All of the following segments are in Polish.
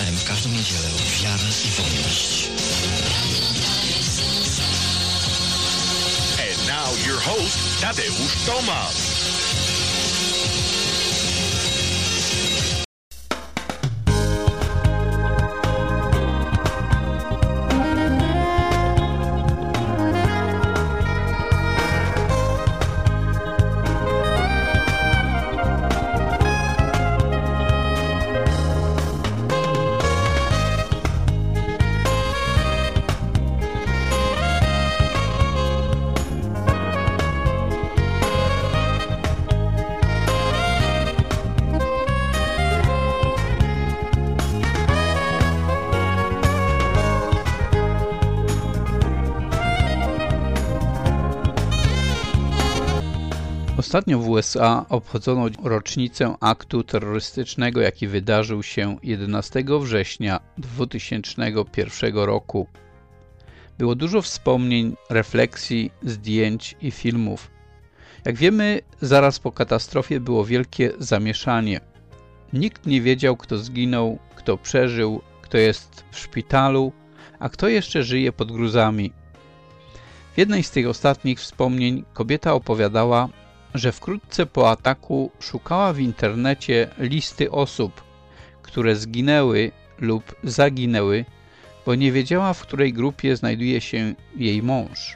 AM w każdą niedzielę Wiara i Wolność. And now your host, Tadeusz Tomasz. Ostatnio w USA obchodzono rocznicę aktu terrorystycznego, jaki wydarzył się 11 września 2001 roku. Było dużo wspomnień, refleksji, zdjęć i filmów. Jak wiemy, zaraz po katastrofie było wielkie zamieszanie. Nikt nie wiedział, kto zginął, kto przeżył, kto jest w szpitalu, a kto jeszcze żyje pod gruzami. W jednej z tych ostatnich wspomnień kobieta opowiadała, że wkrótce po ataku szukała w internecie listy osób, które zginęły lub zaginęły, bo nie wiedziała, w której grupie znajduje się jej mąż.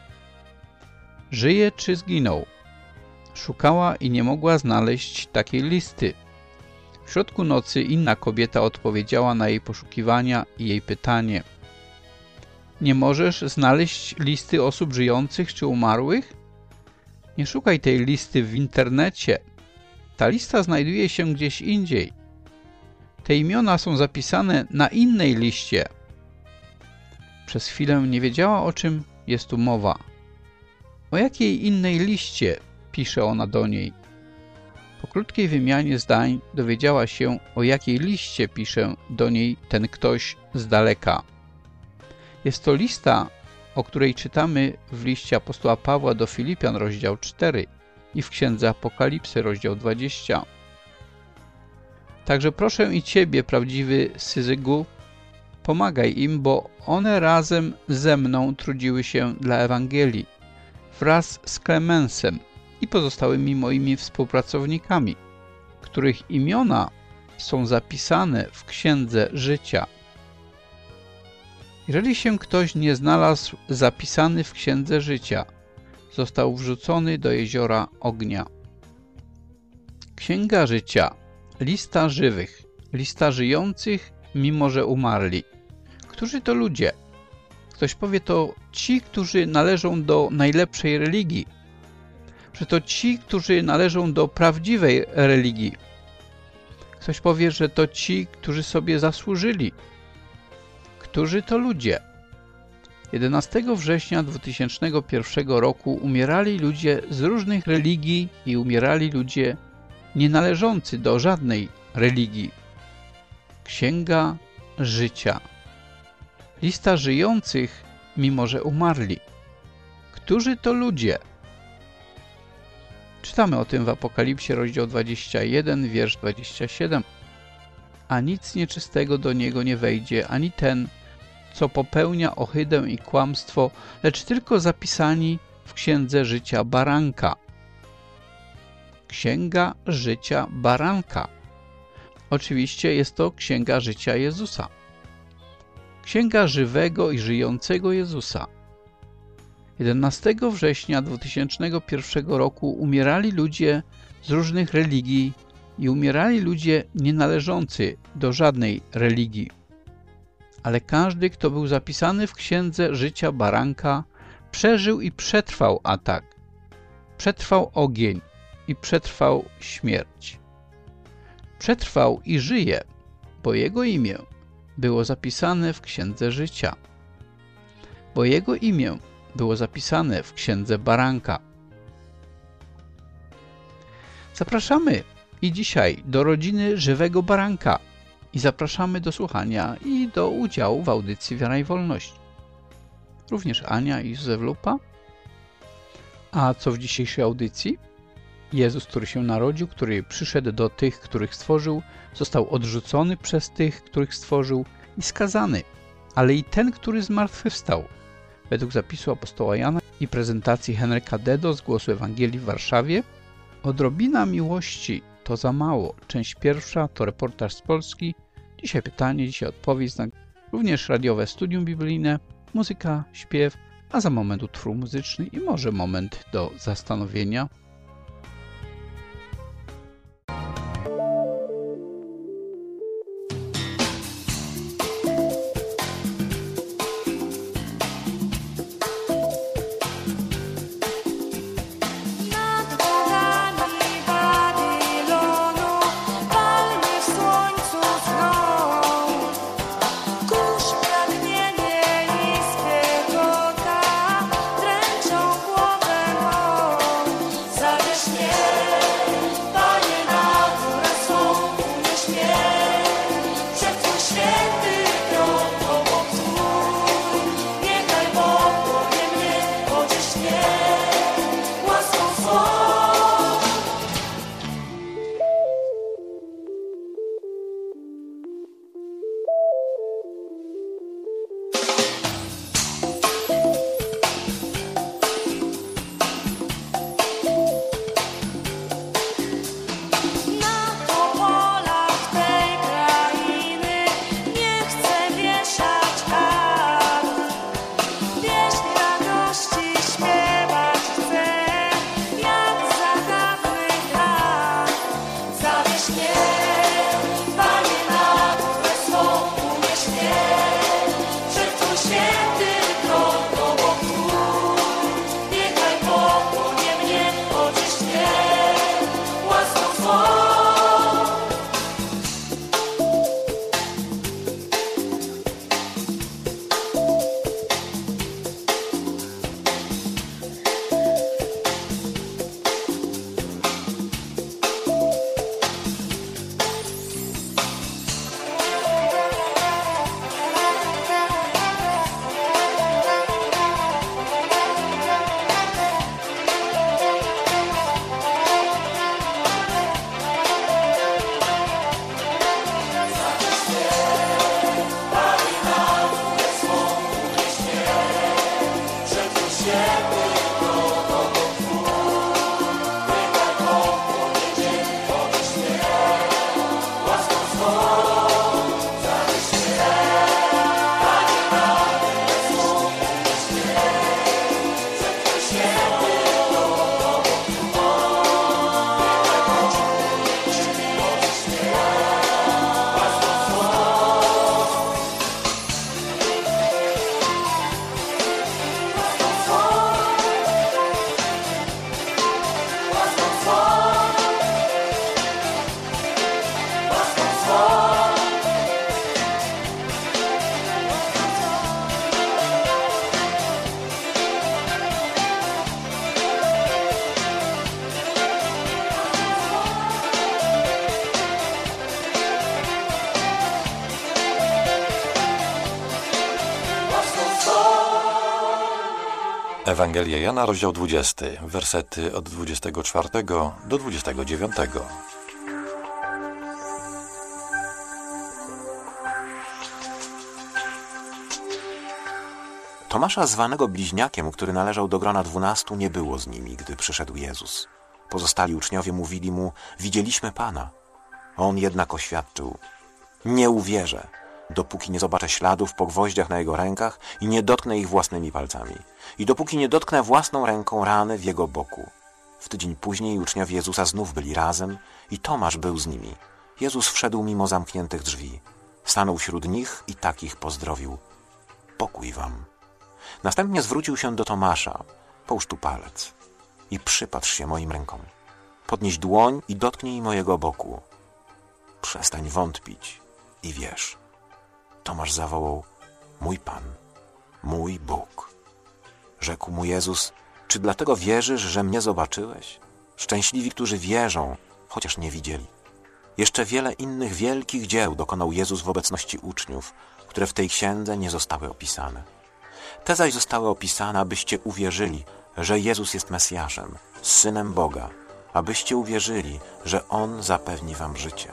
Żyje czy zginął? Szukała i nie mogła znaleźć takiej listy. W środku nocy inna kobieta odpowiedziała na jej poszukiwania i jej pytanie: nie możesz znaleźć listy osób żyjących czy umarłych? Nie szukaj tej listy w internecie. Ta lista znajduje się gdzieś indziej. Te imiona są zapisane na innej liście. Przez chwilę nie wiedziała, o czym jest tu mowa. O jakiej innej liście pisze ona do niej? Po krótkiej wymianie zdań dowiedziała się, o jakiej liście pisze do niej ten ktoś z daleka. Jest to lista, o której czytamy w liście apostoła Pawła do Filipian, rozdział 4 i w księdze Apokalipsy, rozdział 20. Także proszę i Ciebie, prawdziwy Syzygu, pomagaj im, bo one razem ze mną trudziły się dla Ewangelii, wraz z Klemensem i pozostałymi moimi współpracownikami, których imiona są zapisane w Księdze Życia. Jeżeli się ktoś nie znalazł zapisany w Księdze Życia, został wrzucony do jeziora ognia. Księga Życia, lista żywych, lista żyjących, mimo że umarli. Którzy to ludzie? Ktoś powie, to ci, którzy należą do najlepszej religii, że to ci, którzy należą do prawdziwej religii. Ktoś powie, że to ci, którzy sobie zasłużyli. Którzy to ludzie? 11 września 2001 roku umierali ludzie z różnych religii i umierali ludzie nie należący do żadnej religii. Księga Życia. Lista żyjących, mimo że umarli. Którzy to ludzie? Czytamy o tym w Apokalipsie, rozdział 21, wiersz 27. A nic nieczystego do niego nie wejdzie, ani ten, co popełnia ohydę i kłamstwo, lecz tylko zapisani w Księdze Życia Baranka. Księga Życia Baranka. Oczywiście jest to Księga Życia Jezusa. Księga żywego i żyjącego Jezusa. 11 września 2001 roku umierali ludzie z różnych religii i umierali ludzie nie należący do żadnej religii. Ale każdy, kto był zapisany w Księdze Życia Baranka, przeżył i przetrwał atak. Przetrwał ogień i przetrwał śmierć. Przetrwał i żyje, bo jego imię było zapisane w Księdze Życia. Bo jego imię było zapisane w Księdze Baranka. Zapraszamy i dzisiaj do rodziny żywego baranka i zapraszamy do słuchania i do udziału w audycji Wiara i Wolność. Również Ania i Józef Lupa. A co w dzisiejszej audycji? Jezus, który się narodził, który przyszedł do tych, których stworzył, został odrzucony przez tych, których stworzył i skazany, ale i ten, który zmartwychwstał. Według zapisu apostoła Jana i prezentacji Henryka Dedo z Głosu Ewangelii w Warszawie, odrobina miłości to za mało. Część pierwsza to reportaż z Polski. Dzisiaj pytanie, dzisiaj odpowiedź, również radiowe studium biblijne, muzyka, śpiew, a za moment utwór muzyczny i może moment do zastanowienia. Ewangelia Jana, rozdział 20, wersety od 24 do 29. Tomasza, zwanego bliźniakiem, który należał do grona 12, nie było z nimi, gdy przyszedł Jezus. Pozostali uczniowie mówili mu: widzieliśmy Pana. On jednak oświadczył: nie uwierzę, dopóki nie zobaczę śladów po gwoździach na jego rękach i nie dotknę ich własnymi palcami. I dopóki nie dotknę własną ręką rany w jego boku. W tydzień później uczniowie Jezusa znów byli razem i Tomasz był z nimi. Jezus wszedł mimo zamkniętych drzwi. Stanął wśród nich i tak ich pozdrowił: pokój wam. Następnie zwrócił się do Tomasza: połóż tu palec i przypatrz się moim rękom. Podnieś dłoń i dotknij mojego boku. Przestań wątpić i wierz. Tomasz zawołał: mój Pan, mój Bóg. Rzekł mu Jezus: czy dlatego wierzysz, że mnie zobaczyłeś? Szczęśliwi, którzy wierzą, chociaż nie widzieli. Jeszcze wiele innych wielkich dzieł dokonał Jezus w obecności uczniów, które w tej księdze nie zostały opisane. Te zaś zostały opisane, abyście uwierzyli, że Jezus jest Mesjaszem, Synem Boga abyście uwierzyli, że On zapewni wam życie.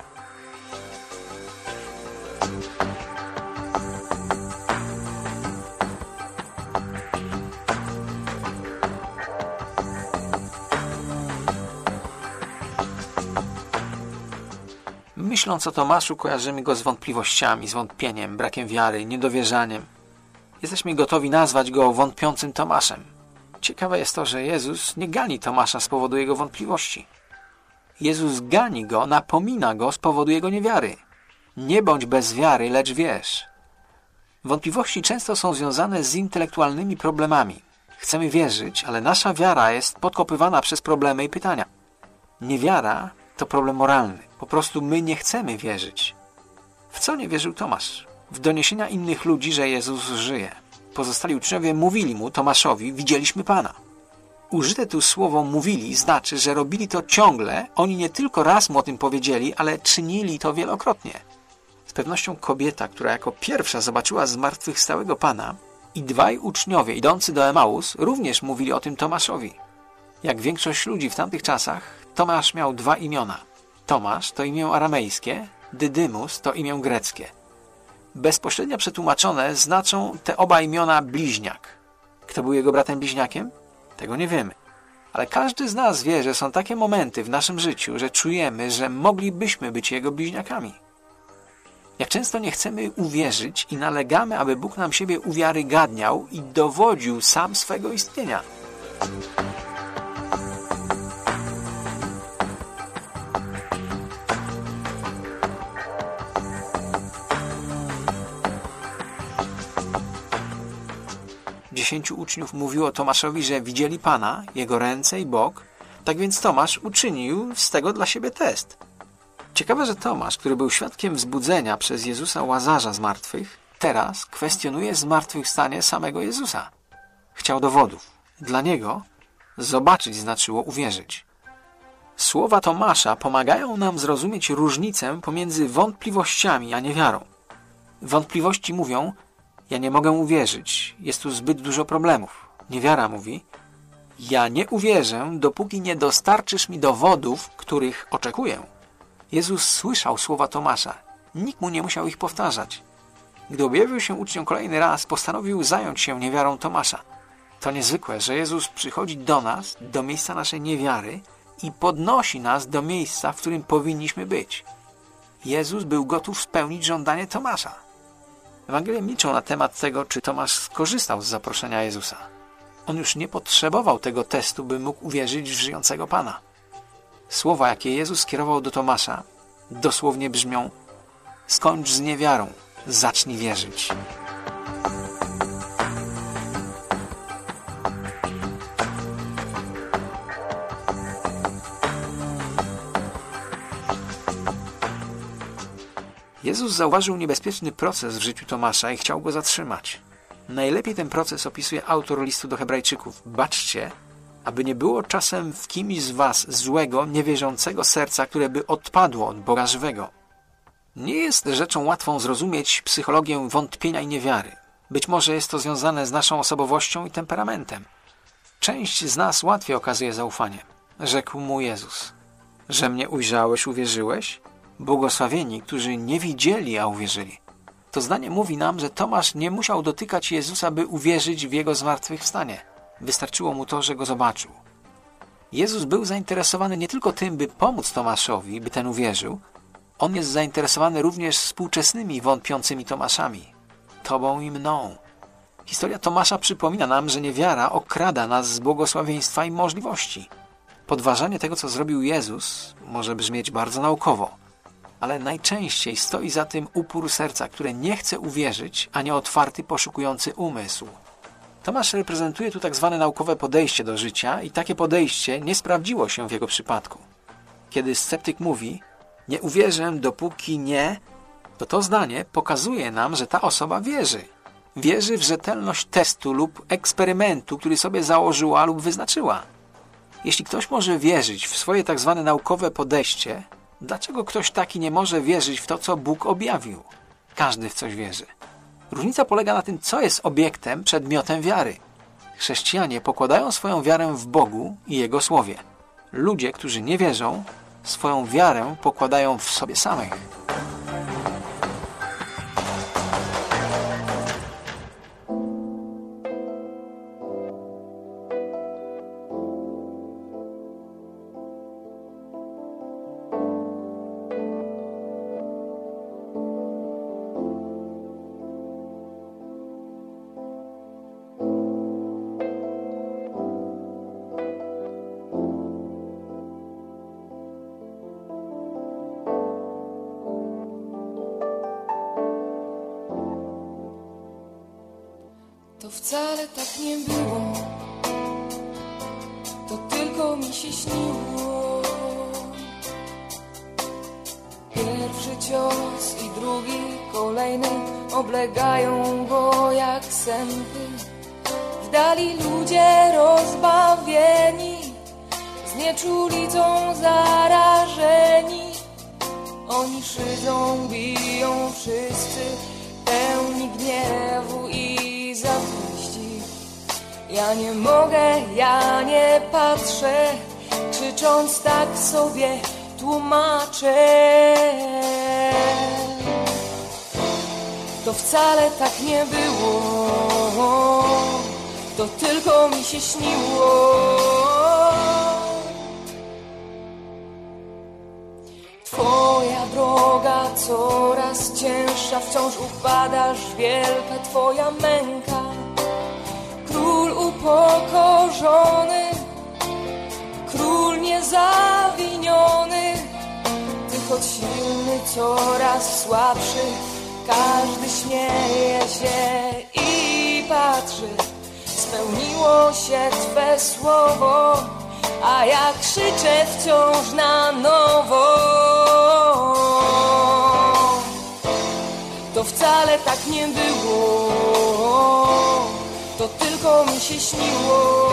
Myśląc o Tomaszu, kojarzymy go z wątpliwościami, z wątpieniem, brakiem wiary, niedowierzaniem. Jesteśmy gotowi nazwać go wątpiącym Tomaszem. Ciekawe jest to, że Jezus nie gani Tomasza z powodu jego wątpliwości. Jezus gani go, napomina go z powodu jego niewiary. Nie bądź bez wiary, lecz wierz. Wątpliwości często są związane z intelektualnymi problemami. Chcemy wierzyć, ale nasza wiara jest podkopywana przez problemy i pytania. Niewiara to problem moralny. Po prostu my nie chcemy wierzyć. W co nie wierzył Tomasz? W doniesienia innych ludzi, że Jezus żyje. Pozostali uczniowie mówili mu, Tomaszowi, widzieliśmy Pana. Użyte tu słowo mówili znaczy, że robili to ciągle. Oni nie tylko raz mu o tym powiedzieli, ale czynili to wielokrotnie. Z pewnością kobieta, która jako pierwsza zobaczyła zmartwychwstałego Pana, i dwaj uczniowie idący do Emaus również mówili o tym Tomaszowi. Jak większość ludzi w tamtych czasach, Tomasz miał dwa imiona. Tomasz to imię aramejskie, Dydymus to imię greckie. Bezpośrednio przetłumaczone znaczą te oba imiona bliźniak. Kto był jego bratem bliźniakiem? Tego nie wiemy. Ale każdy z nas wie, że są takie momenty w naszym życiu, że czujemy, że moglibyśmy być jego bliźniakami. Jak często nie chcemy uwierzyć i nalegamy, aby Bóg nam siebie uwiarygadniał i dowodził sam swego istnienia. Dziesięciu uczniów mówiło Tomaszowi, że widzieli Pana, Jego ręce i bok, tak więc Tomasz uczynił z tego dla siebie test. Ciekawe, że Tomasz, który był świadkiem wzbudzenia przez Jezusa Łazarza z martwych, teraz kwestionuje zmartwychwstanie samego Jezusa. Chciał dowodów. Dla niego zobaczyć znaczyło uwierzyć. Słowa Tomasza pomagają nam zrozumieć różnicę pomiędzy wątpliwościami a niewiarą. Wątpliwości mówią: ja nie mogę uwierzyć, jest tu zbyt dużo problemów. Niewiara mówi: ja nie uwierzę, dopóki nie dostarczysz mi dowodów, których oczekuję. Jezus słyszał słowa Tomasza. Nikt mu nie musiał ich powtarzać. Gdy objawił się uczniom kolejny raz, postanowił zająć się niewiarą Tomasza. To niezwykłe, że Jezus przychodzi do nas, do miejsca naszej niewiary i podnosi nas do miejsca, w którym powinniśmy być. Jezus był gotów spełnić żądanie Tomasza. Ewangelie milczą na temat tego, czy Tomasz skorzystał z zaproszenia Jezusa. On już nie potrzebował tego testu, by mógł uwierzyć w żyjącego Pana. Słowa, jakie Jezus skierował do Tomasza, dosłownie brzmią: skończ z niewiarą, zacznij wierzyć. Jezus zauważył niebezpieczny proces w życiu Tomasza i chciał go zatrzymać. Najlepiej ten proces opisuje autor listu do Hebrajczyków. Baczcie, aby nie było czasem w kimś z was złego, niewierzącego serca, które by odpadło od Boga żywego. Nie jest rzeczą łatwą zrozumieć psychologię wątpienia i niewiary. Być może jest to związane z naszą osobowością i temperamentem. Część z nas łatwiej okazuje zaufanie. Rzekł mu Jezus: że mnie ujrzałeś, uwierzyłeś? Błogosławieni, którzy nie widzieli, a uwierzyli. To zdanie mówi nam, że Tomasz nie musiał dotykać Jezusa, by uwierzyć w Jego zmartwychwstanie. Wystarczyło mu to, że Go zobaczył. Jezus był zainteresowany nie tylko tym, by pomóc Tomaszowi, by ten uwierzył. On jest zainteresowany również współczesnymi wątpiącymi Tomaszami. Tobą i mną. Historia Tomasza przypomina nam, że niewiara okrada nas z błogosławieństwa i możliwości. Podważanie tego, co zrobił Jezus, może brzmieć bardzo naukowo, ale najczęściej stoi za tym upór serca, które nie chce uwierzyć, a nie otwarty, poszukujący umysł. Tomasz reprezentuje tu tak zwane naukowe podejście do życia i takie podejście nie sprawdziło się w jego przypadku. Kiedy sceptyk mówi: nie uwierzę, dopóki nie, to zdanie pokazuje nam, że ta osoba wierzy. Wierzy w rzetelność testu lub eksperymentu, który sobie założyła lub wyznaczyła. Jeśli ktoś może wierzyć w swoje tak zwane naukowe podejście, dlaczego ktoś taki nie może wierzyć w to, co Bóg objawił? Każdy w coś wierzy. Różnica polega na tym, co jest obiektem, przedmiotem wiary. Chrześcijanie pokładają swoją wiarę w Bogu i Jego Słowie. Ludzie, którzy nie wierzą, swoją wiarę pokładają w sobie samych. To wcale tak nie było, to tylko mi się śniło. Pierwszy cios i drugi, kolejny oblegają go jak sępy. W dali ludzie rozbawieni, znieczulicą zarażeni. Oni szydzą, biją wszyscy, pełni gniewu i zawiści. Ja nie mogę, ja nie patrzę, krzycząc tak sobie tłumaczę. To wcale tak nie było, to tylko mi się śniło. Twoja droga coraz cięższa, wciąż upadasz, wielka Twoja męka. Król upokorzony, król niezawiniony. Ty choć silny, coraz słabszy, każdy śmieje się i patrzy. Spełniło się Twe słowo, a ja krzyczę wciąż na nowo. To wcale tak nie było, to tylko mi się śniło.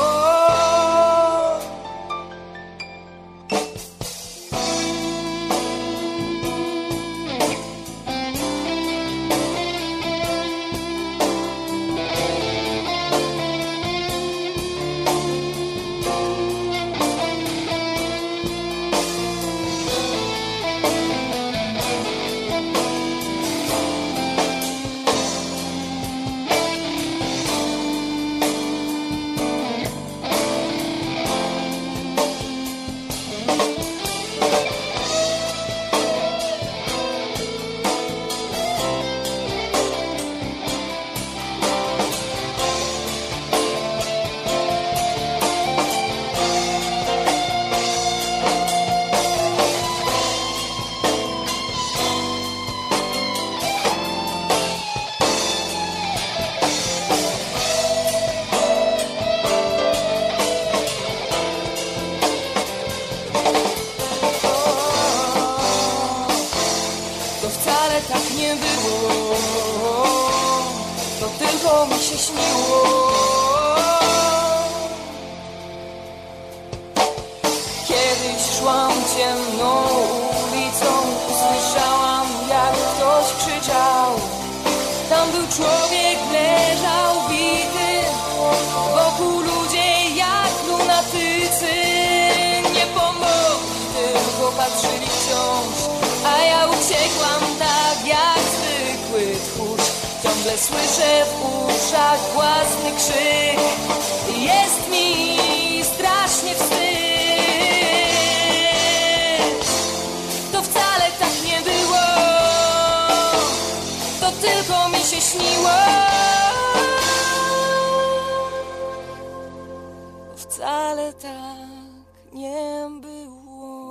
Patrzyli wciąż, a ja uciekłam tak jak zwykły tchórz. Ciągle słyszę w uszach własny krzyk. Jest mi strasznie wstyd. To wcale tak nie było, to tylko mi się śniło. To wcale tak nie było.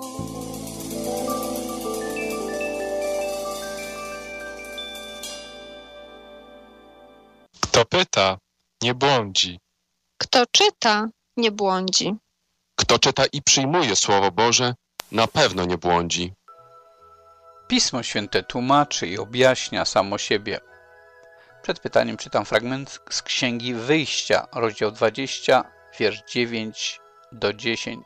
Kto pyta, nie błądzi. Kto czyta, nie błądzi. Kto czyta i przyjmuje Słowo Boże, na pewno nie błądzi. Pismo Święte tłumaczy i objaśnia samo siebie. Przed pytaniem czytam fragment z Księgi Wyjścia, rozdział 20, wiersz 9-10.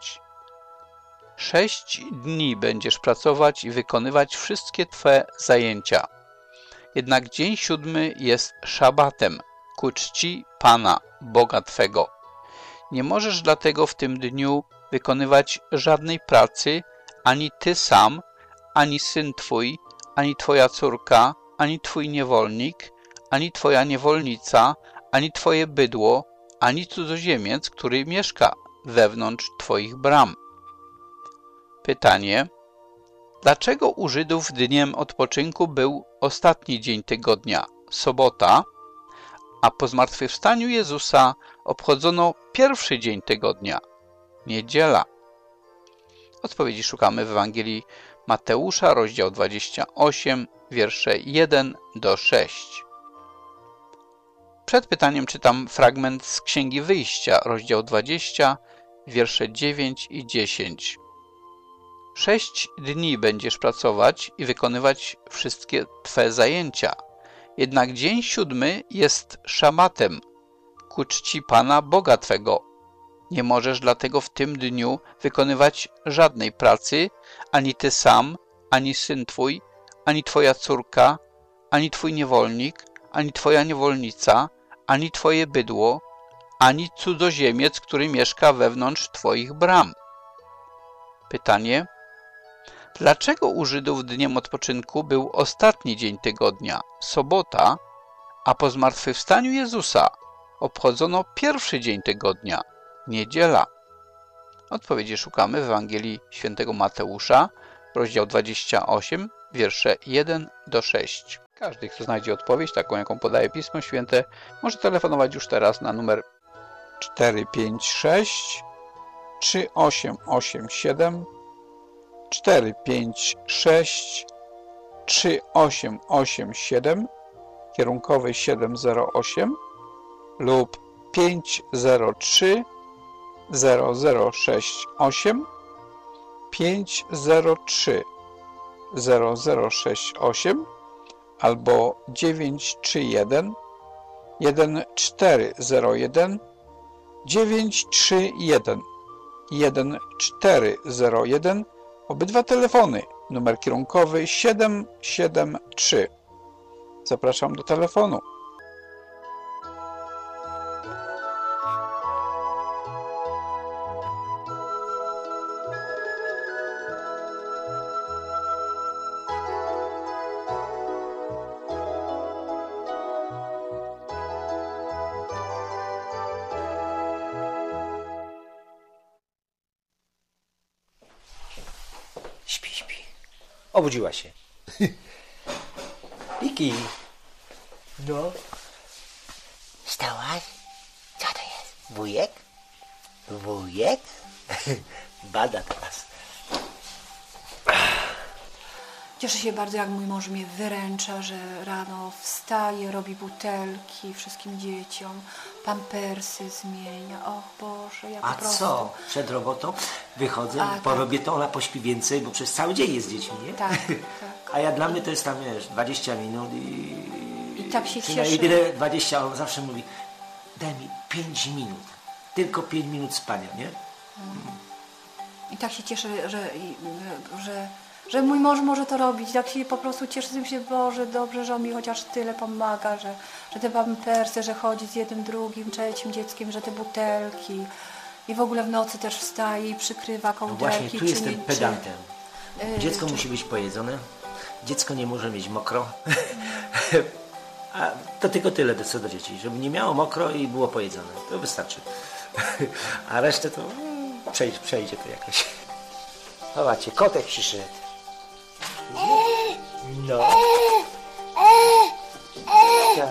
6 dni będziesz pracować i wykonywać wszystkie Twe zajęcia. Jednak dzień 7 jest szabatem, ku czci Pana, Boga Twego. Nie możesz dlatego w tym dniu wykonywać żadnej pracy, ani ty sam, ani syn twój, ani twoja córka, ani twój niewolnik, ani twoja niewolnica, ani twoje bydło, ani cudzoziemiec, który mieszka wewnątrz twoich bram. Pytanie: dlaczego u Żydów dniem odpoczynku był ostatni dzień tygodnia, sobota, a po zmartwychwstaniu Jezusa obchodzono pierwszy dzień tygodnia, niedziela? Odpowiedzi szukamy w Ewangelii Mateusza, rozdział 28, wiersze 1 do 6. Przed pytaniem czytam fragment z Księgi Wyjścia, rozdział 20, wiersze 9 i 10. 6 dni będziesz pracować i wykonywać wszystkie twe zajęcia. Jednak dzień 7 jest szabatem, ku czci Pana Boga twego. Nie możesz dlatego w tym dniu wykonywać żadnej pracy, ani ty sam, ani syn twój, ani twoja córka, ani twój niewolnik, ani twoja niewolnica, ani twoje bydło, ani cudzoziemiec, który mieszka wewnątrz twoich bram. Pytanie: dlaczego u Żydów dniem odpoczynku był ostatni dzień tygodnia, sobota, a po zmartwychwstaniu Jezusa obchodzono pierwszy dzień tygodnia, niedziela? Odpowiedzi szukamy w Ewangelii Świętego Mateusza, rozdział 28, wiersze 1 do 6. Każdy, kto znajdzie odpowiedź, taką jaką podaje Pismo Święte, może telefonować już teraz na numer 456 3887 456 3887, kierunkowy 708 lub 503 0068 503 0068 albo 931 1401 931 1401. Obydwa telefony, numer kierunkowy 773. Zapraszam do telefonu. Śpi. Obudziła się. Wiki. No. Wstałaś? Co to jest? Wujek? Wujek? Bada teraz. Cieszę się bardzo, jak mój mąż mnie wyręcza, że rano wstaje, robi butelki wszystkim dzieciom, pampersy zmienia. Och Boże, ja po prostu... co? Przed robotą wychodzę, porobię to, ona pośpi więcej, bo przez cały dzień jest z dziećmi, nie? Tak. A ja dla mnie to jest tam, wiesz, 20 minut I tak się cieszę. I tyle 20, on zawsze mówi, daj mi 5 minut, tylko 5 minut spania, nie? I tak się cieszę, że mój mąż może to robić. Tak się po prostu cieszę się, Boże, dobrze, że on mi chociaż tyle pomaga, że te pampersy, że chodzi z jednym, drugim, trzecim dzieckiem, że te butelki i w ogóle w nocy też wstaje i przykrywa kołderki. No właśnie, tu jestem pedantem. Dziecko musi być pojedzone, dziecko nie może mieć mokro, a to tylko tyle co do dzieci, żeby nie miało mokro i było pojedzone, to wystarczy. A resztę to przejdzie to jakoś. Zobaczcie, kotek przyszedł. No. Tak.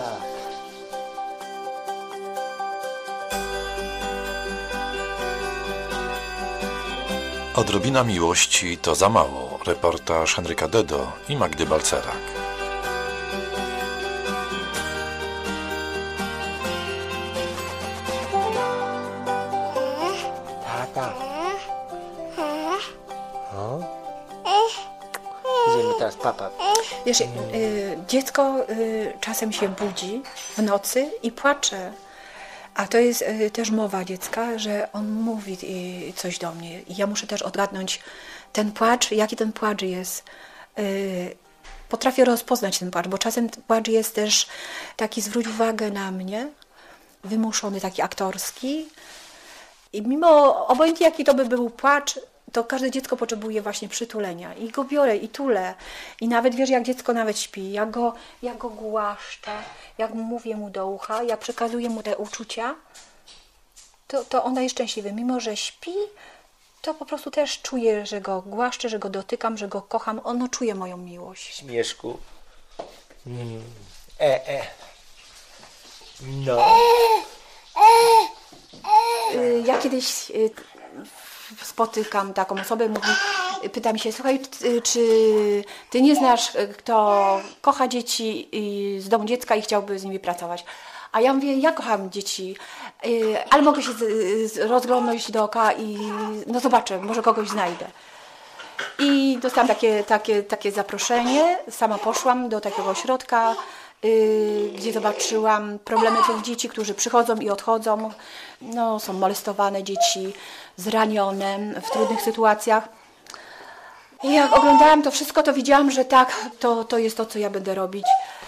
Odrobina miłości to za mało. Reportaż Henryka Dedo i Magdy Balcerak. Tata. Idziemy teraz, papa. Wiesz, dziecko czasem się budzi w nocy i płacze. A to jest też mowa dziecka, że on mówi coś do mnie. I ja muszę też odgadnąć ten płacz, jaki ten płacz jest. Potrafię rozpoznać ten płacz, bo czasem płacz jest też taki, zwróć uwagę na mnie, wymuszony, taki aktorski. I mimo, obojętnie jaki to by był płacz, to każde dziecko potrzebuje właśnie przytulenia. I go biorę i tulę. I nawet wiesz, jak dziecko nawet śpi, jak go głaszczę, jak mówię mu do ucha, jak przekazuję mu te uczucia, to on jest szczęśliwy. Mimo że śpi, to po prostu też czuję, że go głaszczę, że go dotykam, że go kocham. Ono czuje moją miłość. Śmieszku. No. Ja kiedyś spotykam taką osobę, pyta mi się, słuchaj, czy ty nie znasz, kto kocha dzieci z domu dziecka i chciałby z nimi pracować? A ja mówię, ja kocham dzieci, ale mogę się rozglądnąć dookoła i no zobaczę, może kogoś znajdę. I dostałam takie zaproszenie, sama poszłam do takiego ośrodka, gdzie zobaczyłam problemy tych dzieci, którzy przychodzą i odchodzą. No, są molestowane dzieci, zranione w trudnych sytuacjach. I jak oglądałam to wszystko, to widziałam, że tak, to jest to, co ja będę robić.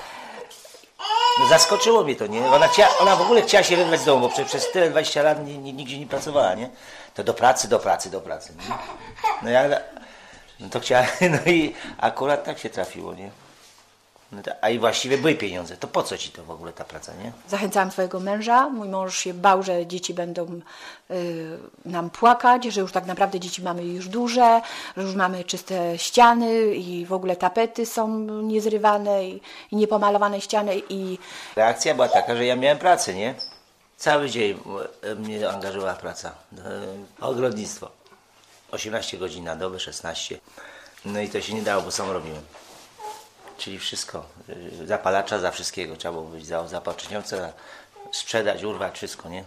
No zaskoczyło mnie to, nie? Ona w ogóle chciała się wyrwać z domu, bo przez tyle 20 lat nigdzie nie pracowała, nie? To do pracy. Nie? No ja to chciała, no i akurat tak się trafiło, nie? No a i właściwie były pieniądze, to po co ci to w ogóle ta praca, nie? Zachęcałam swojego męża, mój mąż się bał, że dzieci będą nam płakać, że już tak naprawdę dzieci mamy już duże, że już mamy czyste ściany i w ogóle tapety są niezrywane i niepomalowane ściany. Reakcja była taka, że ja miałem pracę, nie? Cały dzień mnie angażowała praca, ogrodnictwo. 18 godzin na dobę, 16. No i to się nie dało, bo sam robiłem. Czyli wszystko, zapalacza za wszystkiego, trzeba było być zaopatrzeniowca, sprzedać, urwać, wszystko, nie?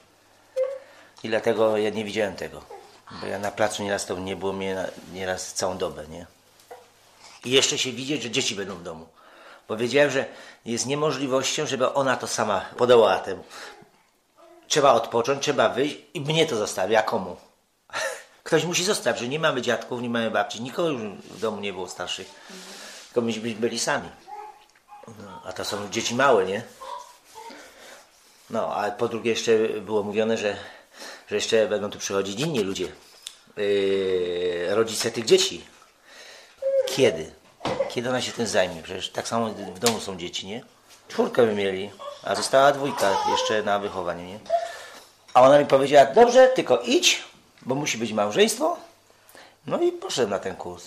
I dlatego ja nie widziałem tego, bo ja na placu nieraz to nie było mnie nieraz całą dobę, nie? I jeszcze się widzieć, że dzieci będą w domu, bo wiedziałem, że jest niemożliwością, żeby ona to sama podołała temu. Trzeba odpocząć, trzeba wyjść i mnie to zostawi, a komu? Ktoś musi zostać, że nie mamy dziadków, nie mamy babci, nikogo już w domu nie było starszych. Tylko myśmy byli sami. No, a to są dzieci małe, nie? No, a po drugie jeszcze było mówione, że jeszcze będą tu przychodzić inni ludzie. Rodzice tych dzieci. Kiedy? Kiedy ona się tym zajmie? Przecież tak samo w domu są dzieci, nie? 4 by mieli, a została 2 jeszcze na wychowanie, nie? A ona mi powiedziała, dobrze, tylko idź, bo musi być małżeństwo. No i poszedłem na ten kurs.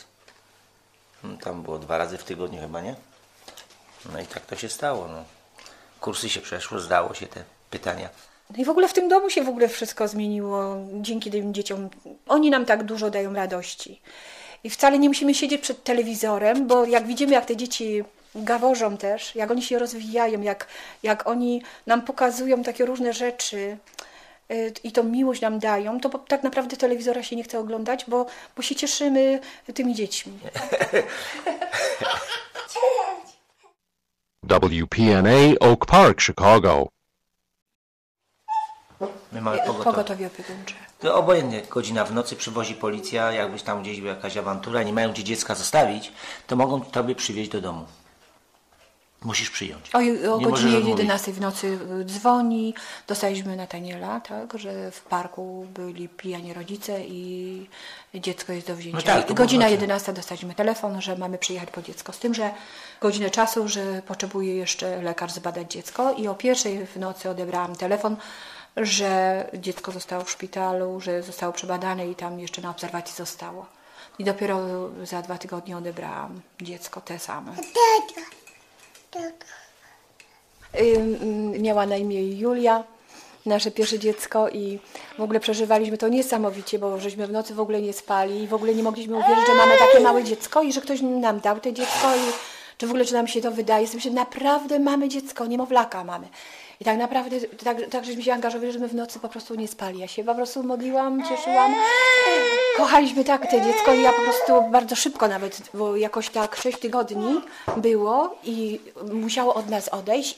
Tam było 2 razy w tygodniu chyba, nie? No i tak to się stało, no. Kursy się przeszło, zdało się te pytania. No i w ogóle w tym domu się w ogóle wszystko zmieniło dzięki tym dzieciom. Oni nam tak dużo dają radości. I wcale nie musimy siedzieć przed telewizorem, bo jak widzimy, jak te dzieci gaworzą też, jak oni się rozwijają, jak oni nam pokazują takie różne rzeczy i tą miłość nam dają, to tak naprawdę telewizora się nie chce oglądać, bo się cieszymy tymi dziećmi. WPNA Oak Park, Chicago. My mamy pogotowie opiekuńcze. To obojętnie, godzina w nocy przywozi policja, jakbyś tam gdzieś była jakaś awantura, nie mają gdzie dziecka zostawić, to mogą tobie przywieźć do domu. Musisz przyjąć. O godzinie 11 w nocy dzwoni. Dostaliśmy Nataniela, tak, że w parku byli pijani rodzice i dziecko jest do wzięcia. No tak, godzina 11 dostaliśmy telefon, że mamy przyjechać po dziecko. Z tym, że godzinę czasu, że potrzebuje jeszcze lekarz zbadać dziecko i o 1:00 w nocy odebrałam telefon, że dziecko zostało w szpitalu, że zostało przebadane i tam jeszcze na obserwacji zostało. I dopiero za 2 tygodnie odebrałam dziecko te same. Miała na imię Julia, nasze pierwsze dziecko i w ogóle przeżywaliśmy to niesamowicie, bo żeśmy w nocy w ogóle nie spali i w ogóle nie mogliśmy uwierzyć, że mamy takie małe dziecko i że ktoś nam dał to dziecko i czy w ogóle, czy nam się to wydaje. Że naprawdę mamy dziecko, niemowlaka mamy. I tak naprawdę, tak żeśmy się angażowali, że my w nocy po prostu nie spali. Ja się po prostu modliłam, cieszyłam. Kochaliśmy tak to dziecko i ja po prostu bardzo szybko nawet, bo jakoś tak 6 tygodni było i musiało od nas odejść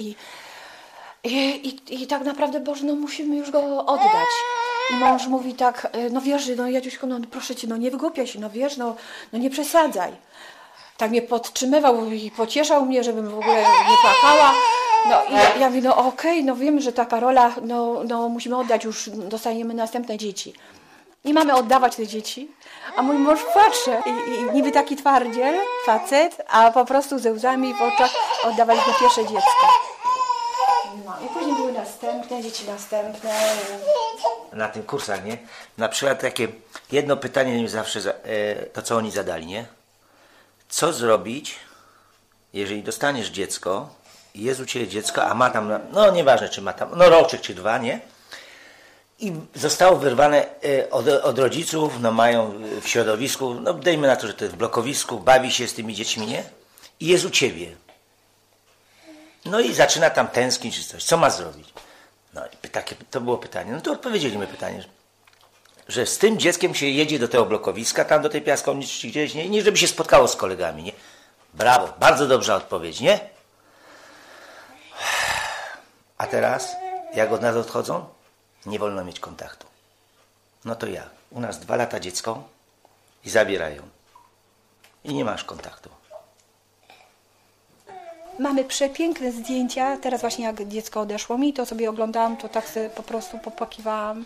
i tak naprawdę, Boże, no musimy już go oddać. I mąż mówi tak, no Wierzy, no Jadziuśko, no proszę Cię, no nie wygłupiaj się, no wiesz, no nie przesadzaj. Tak mnie podtrzymywał i pocieszał mnie, żebym w ogóle nie płakała. No i ja mówię, no okej, no wiem, że taka rola, no musimy oddać, już dostajemy następne dzieci. I mamy oddawać te dzieci, a mój mąż płacze i niby taki twardziel, facet, a po prostu ze łzami w oczach oddawaliśmy pierwsze dziecko. No i później były następne, dzieci następne. Na tym kursach, nie? Na przykład takie jedno pytanie mi zawsze, to co oni zadali, nie? Co zrobić, jeżeli dostaniesz dziecko, jest u Ciebie dziecko, a ma tam, no nieważne czy ma tam, no roczek czy 2, nie? I zostało wyrwane od rodziców, no mają w środowisku, no dejmy na to, że to jest w blokowisku, bawi się z tymi dziećmi, nie? I jest u Ciebie. No i zaczyna tam tęsknić czy coś. Co ma zrobić? No i takie, to było pytanie. No to odpowiedzieli mi pytanie, że z tym dzieckiem się jedzie do tego blokowiska, tam do tej piaskownicy czy gdzieś, nie żeby się spotkało z kolegami, nie? Brawo, bardzo dobrza odpowiedź, nie? A teraz, jak od nas odchodzą? Nie wolno mieć kontaktu. No to jak? U nas 2 lata dziecko i zabierają. I nie masz kontaktu. Mamy przepiękne zdjęcia. Teraz właśnie jak dziecko odeszło mi, to sobie oglądałam, to tak sobie po prostu popłakiwałam.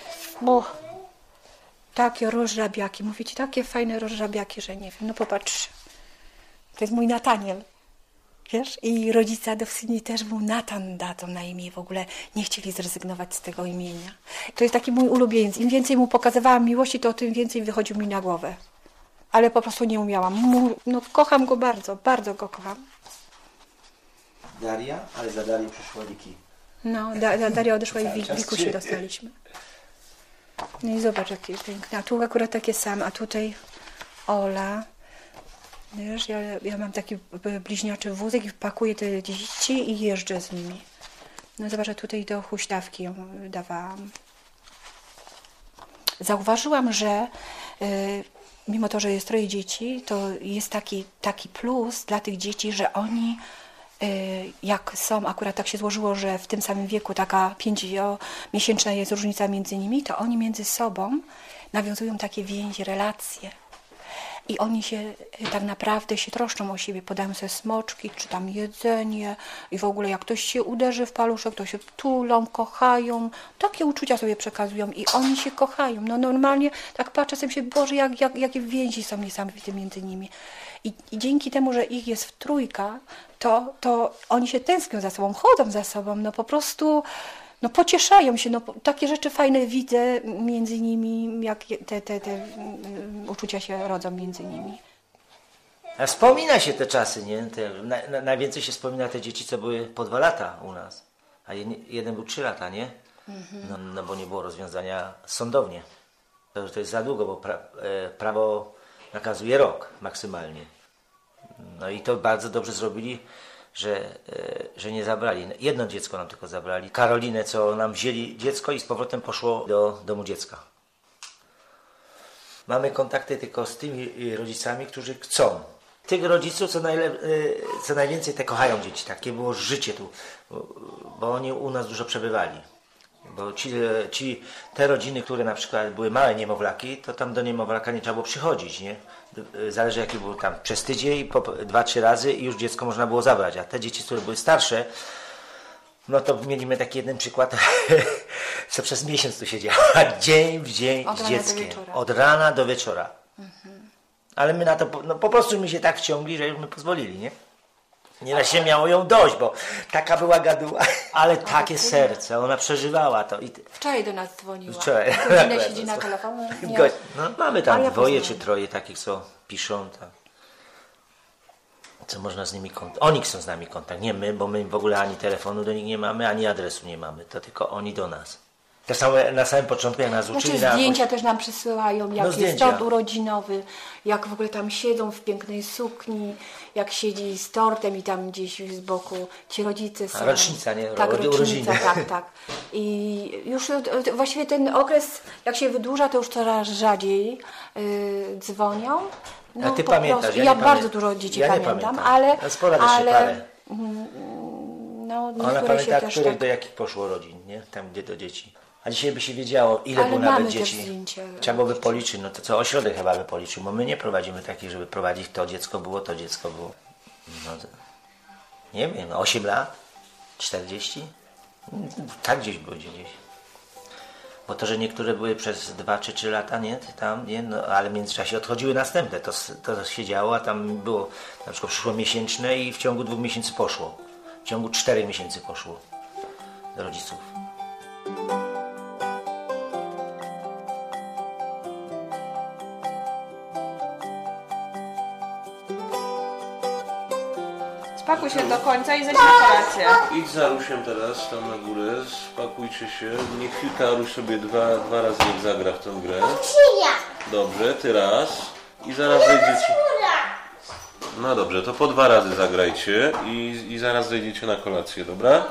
Takie rozżabiaki, mówicie, takie fajne rozżabiaki, że nie wiem, no popatrz. To jest mój Nataniel. Wiesz? I rodzice adopcyjni też był Natan, datą na imię. W ogóle nie chcieli zrezygnować z tego imienia. To jest taki mój ulubieniec. Im więcej mu pokazywałam miłości, to tym więcej wychodził mi na głowę. Ale po prostu nie umiałam. No kocham go bardzo, bardzo go kocham. Daria, ale za Darię przyszło Liki. No, Daria odeszła i Wiku się dostaliśmy. No i zobacz, jakie piękne. A tu akurat takie same, a tutaj Ola. Wiesz, ja mam taki bliźniaczy wózek i pakuję te dzieci i jeżdżę z nimi. No zobacz, że tutaj do huśtawki ją dawałam. Zauważyłam, że mimo to, że jest 3 dzieci, to jest taki plus dla tych dzieci, że oni jak są, akurat tak się złożyło, że w tym samym wieku taka 5-miesięczna jest różnica między nimi, to oni między sobą nawiązują takie więzi, relacje. I oni się tak naprawdę się troszczą o siebie, podają sobie smoczki, czy tam jedzenie i w ogóle jak ktoś się uderzy w paluszek, to się tulą, kochają. Takie uczucia sobie przekazują i oni się kochają. No normalnie tak patrzę sobie, Boże, jakie więzi są niesamowite między nimi. I dzięki temu, że ich jest w 3, to oni się tęsknią za sobą, chodzą za sobą, no po prostu no pocieszają się, no takie rzeczy fajne widzę między nimi, jak te uczucia się rodzą między nimi. A wspomina się te czasy, nie? Najwięcej się wspomina te dzieci, co były po 2 lata u nas, a jeden był 3 lata, nie? No bo nie było rozwiązania sądownie. To jest za długo, bo prawo nakazuje rok maksymalnie. No i to bardzo dobrze zrobili, że nie zabrali. Jedno dziecko nam tylko zabrali. Karolinę, co nam wzięli dziecko i z powrotem poszło do domu dziecka. Mamy kontakty tylko z tymi rodzicami, którzy chcą. Tych rodziców, co najwięcej te kochają dzieci. Takie było życie tu, bo oni u nas dużo przebywali. Bo te rodziny, które na przykład były małe niemowlaki, to tam do niemowlaka nie trzeba było przychodzić, nie? Zależy jaki był tam przez tydzień, i 2-3 razy i już dziecko można było zabrać. A te dzieci, które były starsze, no to mieliśmy taki jeden przykład, co przez miesiąc tu siedziała, dzień w dzień z dzieckiem. Od rana do wieczora. Ale my na to, no po prostu mi się tak wciągli, że już my pozwolili, nie? Nieraz się miało ją dość, bo taka była gaduła, ale takie serce, ona przeżywała to. Wczoraj do nas dzwoniła. Wczoraj. Godzinę siedzi na telefonie. No, mamy tam 2 czy 3 takich, co piszą. Tam. Co można z nimi kontakt. Oni chcą z nami kontakt, nie my, bo my w ogóle ani telefonu do nich nie mamy, ani adresu nie mamy. To tylko oni do nas. To samo na samym początku, jak nas uczyli. Zdjęcia też nam przysyłają, jak jest tort urodzinowy, jak w ogóle tam siedzą w pięknej sukni, jak siedzi z tortem i tam gdzieś z boku ci rodzice są. Rocznica, nie? Tak, rocznica, tak. I już właściwie ten okres, jak się wydłuża, to już coraz rzadziej dzwonią. No, a ty pamiętasz? Ja bardzo dużo dzieci pamiętam, ale no, ona pamięta, których do jakich poszło rodzin, nie? Tam, gdzie do dzieci. A dzisiaj by się wiedziało, ile było nawet dzieci. Trzeba byłoby policzyć, no to co ośrodek chyba by policzył, bo my nie prowadzimy takich, żeby prowadzić to dziecko było. No, nie wiem, 8 lat. 40? Tak gdzieś było gdzieś. Bo to, że niektóre były przez 2 czy 3 lata, nie? Tam, nie? No, ale w międzyczasie odchodziły następne. To się działo, a tam było na przykład przyszło miesięczne i w ciągu 2 miesięcy poszło. W ciągu 4 miesięcy poszło do rodziców. Spakuj się do końca i zejdź na kolację. Idź za Arusiem teraz, tam na górę, spakujcie się. Niech chwilkę Aruś sobie dwa razy niech zagra w tę grę. Dobrze, ty raz. I zaraz zejdziecie. No dobrze, to po 2 razy zagrajcie i zaraz zejdziecie na kolację, dobra?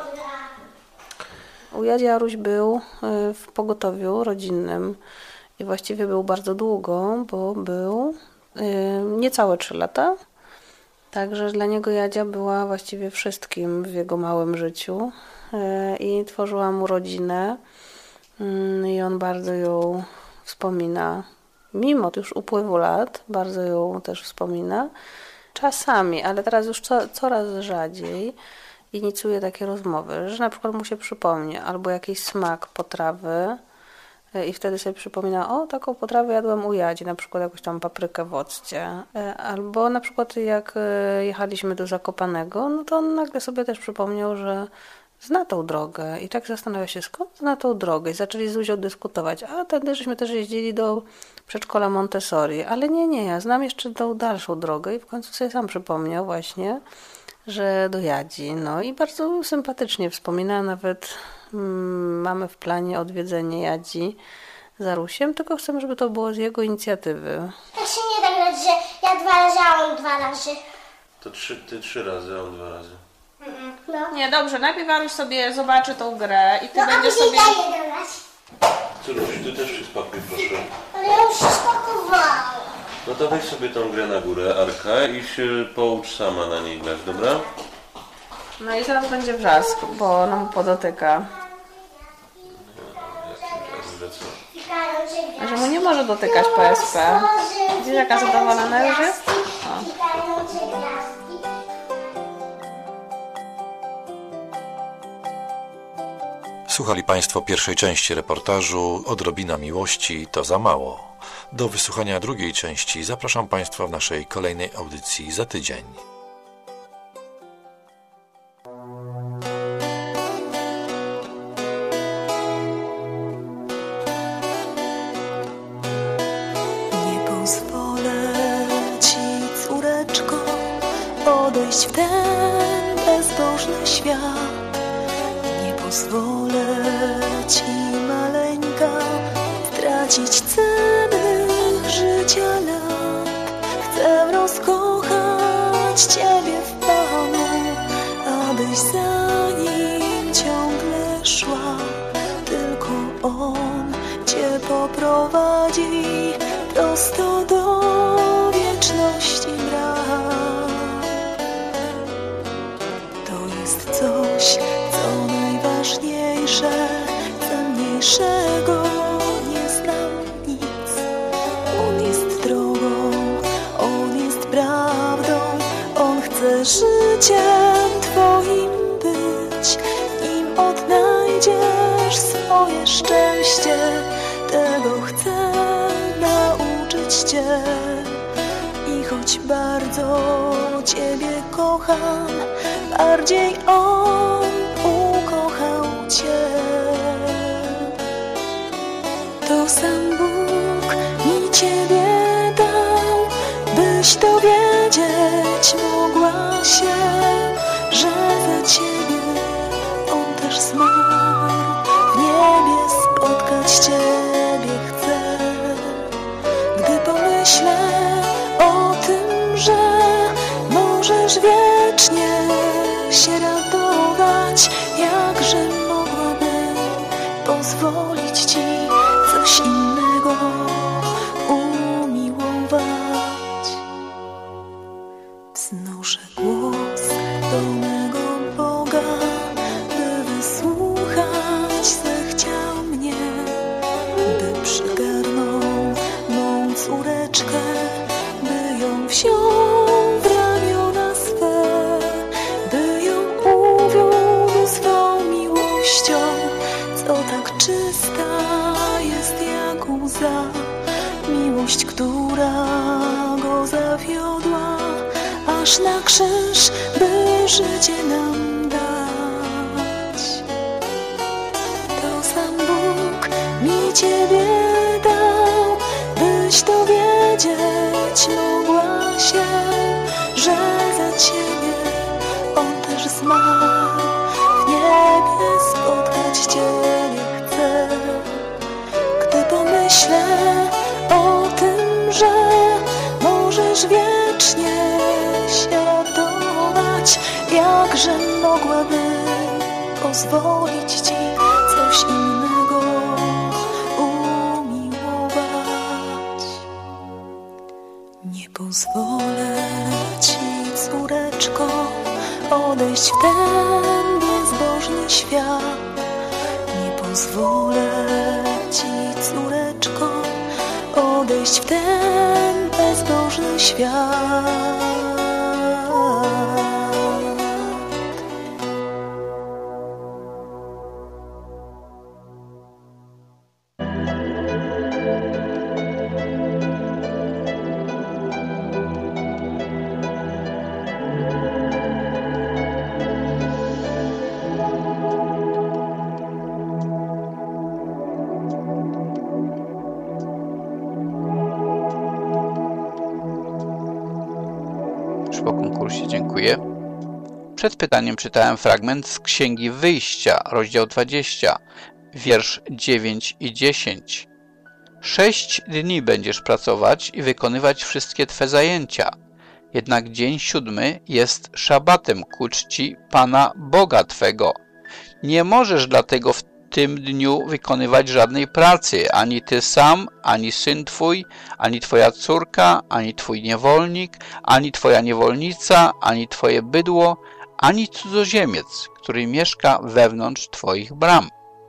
U Jadzi Aruś był w pogotowiu rodzinnym i właściwie był bardzo długo, bo był niecałe 3 lata. Także dla niego Jadzia była właściwie wszystkim w jego małym życiu i tworzyła mu rodzinę i on bardzo ją wspomina. Mimo już upływu lat, bardzo ją też wspomina. Czasami, ale teraz już coraz rzadziej inicjuje takie rozmowy, że na przykład mu się przypomni albo jakiś smak potrawy i wtedy sobie przypomina, o, taką potrawę jadłam u Jadzi, na przykład jakąś tam paprykę w occie. Albo na przykład jak jechaliśmy do Zakopanego, no to on nagle sobie też przypomniał, że zna tą drogę i tak zastanawia się, skąd zna tą drogę i zaczęli z Zuzią dyskutować, a wtedy żeśmy też jeździli do przedszkola Montessori, ale nie, ja znam jeszcze tą dalszą drogę i w końcu sobie sam przypomniał właśnie, że do Jadzi, no i bardzo sympatycznie wspomina, nawet mamy w planie odwiedzenie Jadzi z Arusiem, tylko chcemy, żeby to było z jego inicjatywy. Tak się nie da grać, że ja 2 razy, a on 2 razy. To ty 3 razy, a on 2 razy. No. Nie, dobrze, najpierw Aruś sobie zobaczy tą grę i ty no, będziesz sobie... Córuś, ty też się spakuj, proszę. Ale ja już się spakowałam. No to weź sobie tą grę na górę, Arka, i się poucz sama na niej grać, dobra? No i zaraz będzie wrzask, bo nam podotyka. Że mu nie może dotykać PSP. Widzisz, jaka zadowolona już jest? Słuchali Państwo pierwszej części reportażu Odrobina miłości to za mało. Do wysłuchania drugiej części zapraszam Państwa w naszej kolejnej audycji za tydzień. Nie pozwolę Ci, córeczko, odejść w ten bezbożny świat. Nie pozwolę Ci, maleńka, stracić cennych życia lat. Chcę rozkochać Ciebie w Panu, abyś za Nim ciągle szła. Tylko On Cię poprowadzi prosto do wieczności bram. To jest coś, co najważniejsze, cenniejszego nie znam nic. On jest drogą, On jest prawdą, On chce życiem Twoim być. W Nim odnajdziesz swoje szczęście, tego chcę nauczyć Cię. I choć bardzo Ciebie kocham, bardziej On ukochał Cię. To sam Bóg mi Ciebie dał, byś dowiedzieć mogła się, że za Ciebie On też zmarł. W niebie spotkać Ciebie chcę. Gdy pomyślę o tym, że możesz wiecznie się radować, jakże mogłabym pozwolić Ci coś innego umiłować. Wznoszę głos do mego Boga, by wysłuchać zechciał mnie, by przygarnął mą córeczkę, by ją wziął w ramiona swe, by ją uwiódł swe czysta jest jak łza, miłość, która go zawiodła, aż na krzyż, by życie nam dać. To sam Bóg mi Ciebie dał, byś dowiedzieć mogła się, że za Ciebie On też zmarł. W niebie spotkać Ciebie chcę, gdy pomyślę o tym, że możesz wiecznie się radować. Jakże mogłabym pozwolić Ci coś innego umiłować? Nie pozwolę Ci, córeczko, odejść w ten bezbożny świat. Nie pozwolę Ci, córeczko, odejść w ten bezbożny świat. Po konkursie dziękuję. Przed pytaniem czytałem fragment z Księgi Wyjścia, rozdział 20, wiersz 9 i 10. 6 dni będziesz pracować i wykonywać wszystkie Twe zajęcia. Jednak dzień 7 jest szabatem ku czci Pana Boga Twego. Nie możesz dlatego w tym dniu wykonywać żadnej pracy, ani Ty sam, ani syn Twój, ani Twoja córka, ani Twój niewolnik, ani Twoja niewolnica, ani Twoje bydło, ani cudzoziemiec, który mieszka wewnątrz Twoich bram.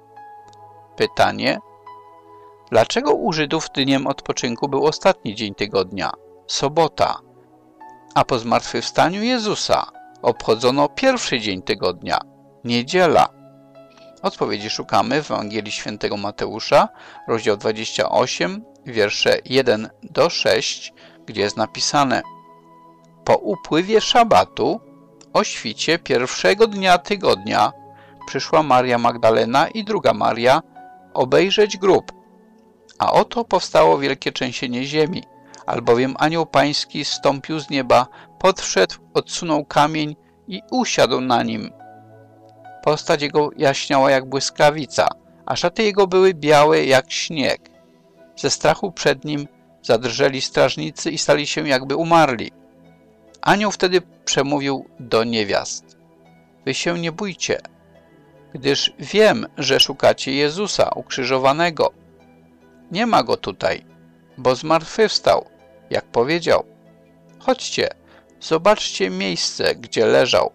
Pytanie: dlaczego u Żydów dniem odpoczynku był ostatni dzień tygodnia, sobota, a po zmartwychwstaniu Jezusa obchodzono pierwszy dzień tygodnia, niedziela? Odpowiedzi szukamy w Ewangelii Świętego Mateusza, rozdział 28, wiersze 1 do 6, gdzie jest napisane: po upływie szabatu, o świcie pierwszego dnia tygodnia, przyszła Maria Magdalena i druga Maria obejrzeć grób. A oto powstało wielkie trzęsienie ziemi, albowiem anioł pański zstąpił z nieba, podszedł, odsunął kamień i usiadł na nim. Postać jego jaśniała jak błyskawica, a szaty jego były białe jak śnieg. Ze strachu przed nim zadrżeli strażnicy i stali się jakby umarli. Anioł wtedy przemówił do niewiast: wy się nie bójcie, gdyż wiem, że szukacie Jezusa ukrzyżowanego. Nie ma go tutaj, bo zmartwychwstał, jak powiedział. Chodźcie, zobaczcie miejsce, gdzie leżał.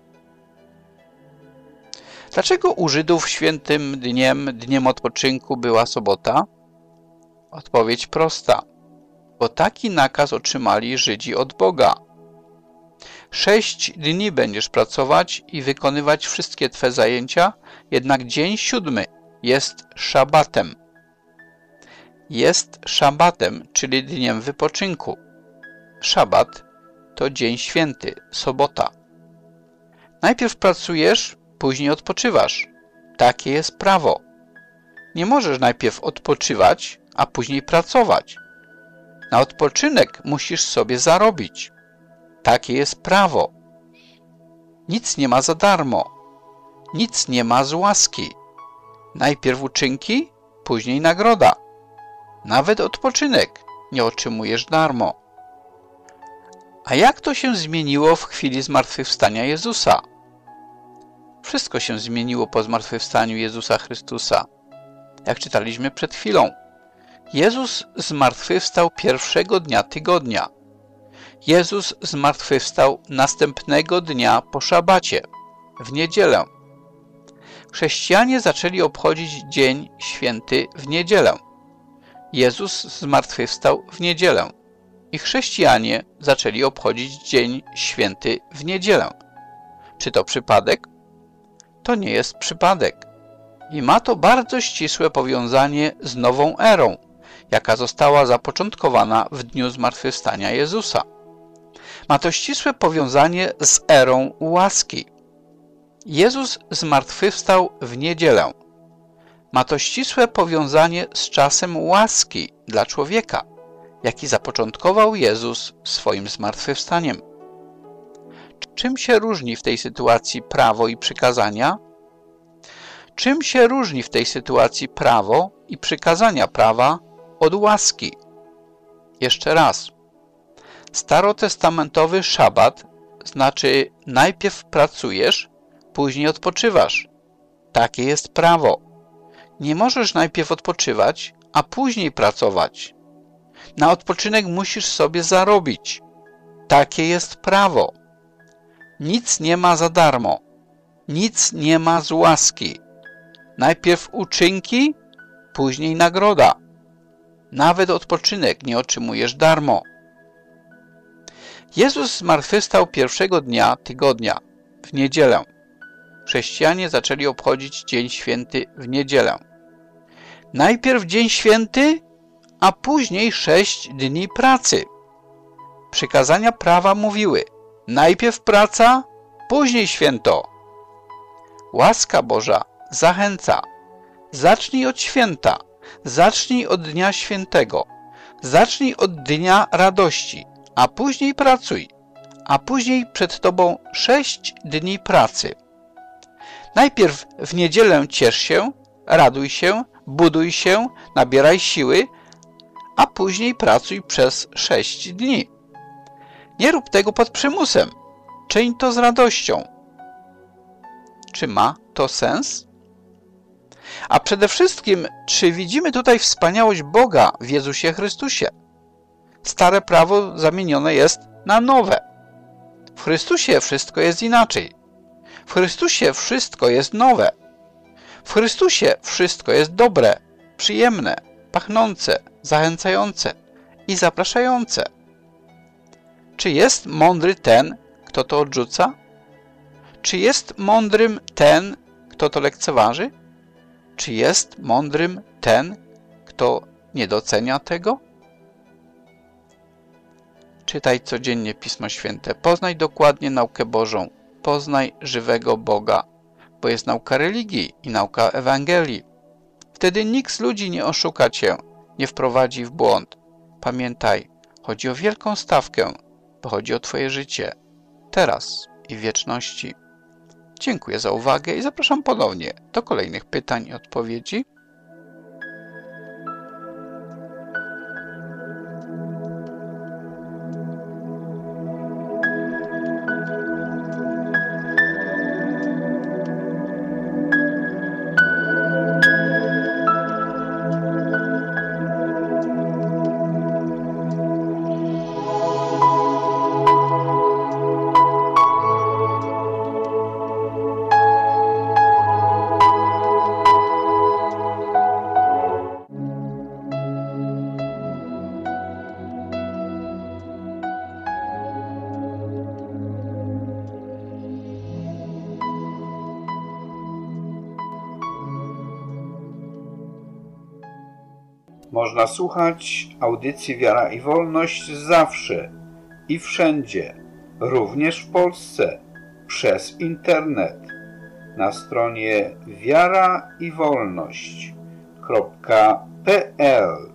Dlaczego u Żydów świętym dniem odpoczynku była sobota? Odpowiedź prosta: bo taki nakaz otrzymali Żydzi od Boga. 6 dni będziesz pracować i wykonywać wszystkie Twe zajęcia, jednak dzień 7 jest szabatem. Jest szabatem, czyli dniem wypoczynku. Szabat to dzień święty, sobota. Najpierw pracujesz, później odpoczywasz. Takie jest prawo. Nie możesz najpierw odpoczywać, a później pracować. Na odpoczynek musisz sobie zarobić. Takie jest prawo. Nic nie ma za darmo. Nic nie ma z łaski. Najpierw uczynki, później nagroda. Nawet odpoczynek nie otrzymujesz darmo. A jak to się zmieniło w chwili zmartwychwstania Jezusa? Wszystko się zmieniło po zmartwychwstaniu Jezusa Chrystusa. Jak czytaliśmy przed chwilą, Jezus zmartwychwstał pierwszego dnia tygodnia. Jezus zmartwychwstał następnego dnia po szabacie, w niedzielę. Chrześcijanie zaczęli obchodzić dzień święty w niedzielę. Jezus zmartwychwstał w niedzielę i chrześcijanie zaczęli obchodzić dzień święty w niedzielę. Czy to przypadek? To nie jest przypadek. I ma to bardzo ścisłe powiązanie z nową erą, jaka została zapoczątkowana w dniu zmartwychwstania Jezusa. Ma to ścisłe powiązanie z erą łaski. Jezus zmartwychwstał w niedzielę. Ma to ścisłe powiązanie z czasem łaski dla człowieka, jaki zapoczątkował Jezus swoim zmartwychwstaniem. Czym się różni w tej sytuacji prawo i przykazania? Czym się różni w tej sytuacji prawo i przykazania prawa od łaski? Jeszcze raz. Starotestamentowy szabat znaczy najpierw pracujesz, później odpoczywasz. Takie jest prawo. Nie możesz najpierw odpoczywać, a później pracować. Na odpoczynek musisz sobie zarobić. Takie jest prawo. Nic nie ma za darmo. Nic nie ma z łaski. Najpierw uczynki, później nagroda. Nawet odpoczynek nie otrzymujesz darmo. Jezus zmartwychwstał pierwszego dnia tygodnia, w niedzielę. Chrześcijanie zaczęli obchodzić Dzień Święty w niedzielę. Najpierw Dzień Święty, a później 6 dni pracy. Przykazania prawa mówiły: najpierw praca, później święto. Łaska Boża zachęca: zacznij od święta, zacznij od dnia świętego, zacznij od dnia radości, a później pracuj, a później przed tobą 6 dni pracy. Najpierw w niedzielę ciesz się, raduj się, buduj się, nabieraj siły, a później pracuj przez 6 dni. Nie rób tego pod przymusem. Czyń to z radością. Czy ma to sens? A przede wszystkim, czy widzimy tutaj wspaniałość Boga w Jezusie Chrystusie? Stare prawo zamienione jest na nowe. W Chrystusie wszystko jest inaczej. W Chrystusie wszystko jest nowe. W Chrystusie wszystko jest dobre, przyjemne, pachnące, zachęcające i zapraszające. Czy jest mądry ten, kto to odrzuca? Czy jest mądrym ten, kto to lekceważy? Czy jest mądrym ten, kto nie docenia tego? Czytaj codziennie Pismo Święte. Poznaj dokładnie naukę Bożą. Poznaj żywego Boga, bo jest nauka religii i nauka Ewangelii. Wtedy nikt z ludzi nie oszuka cię, nie wprowadzi w błąd. Pamiętaj, chodzi o wielką stawkę, bo chodzi o twoje życie, teraz i w wieczności. Dziękuję za uwagę i zapraszam ponownie do kolejnych pytań i odpowiedzi. Można słuchać audycji Wiara i Wolność zawsze i wszędzie, również w Polsce, przez internet, na stronie wiaraiwolność.pl.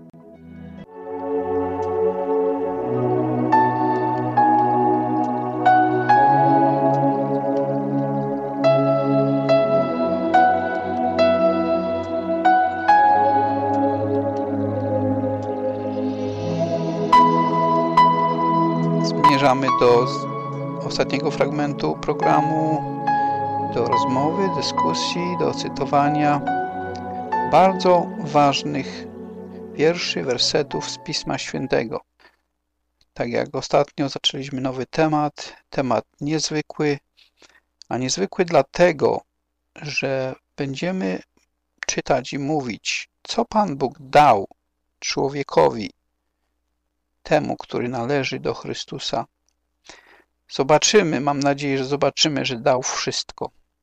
Zmierzamy do ostatniego fragmentu programu, do rozmowy, dyskusji, do cytowania bardzo ważnych wierszy, wersetów z Pisma Świętego. Tak jak ostatnio zaczęliśmy nowy temat niezwykły, a niezwykły dlatego, że będziemy czytać i mówić, co Pan Bóg dał człowiekowi, temu, który należy do Chrystusa. Zobaczymy, mam nadzieję, że zobaczymy, że dał wszystko.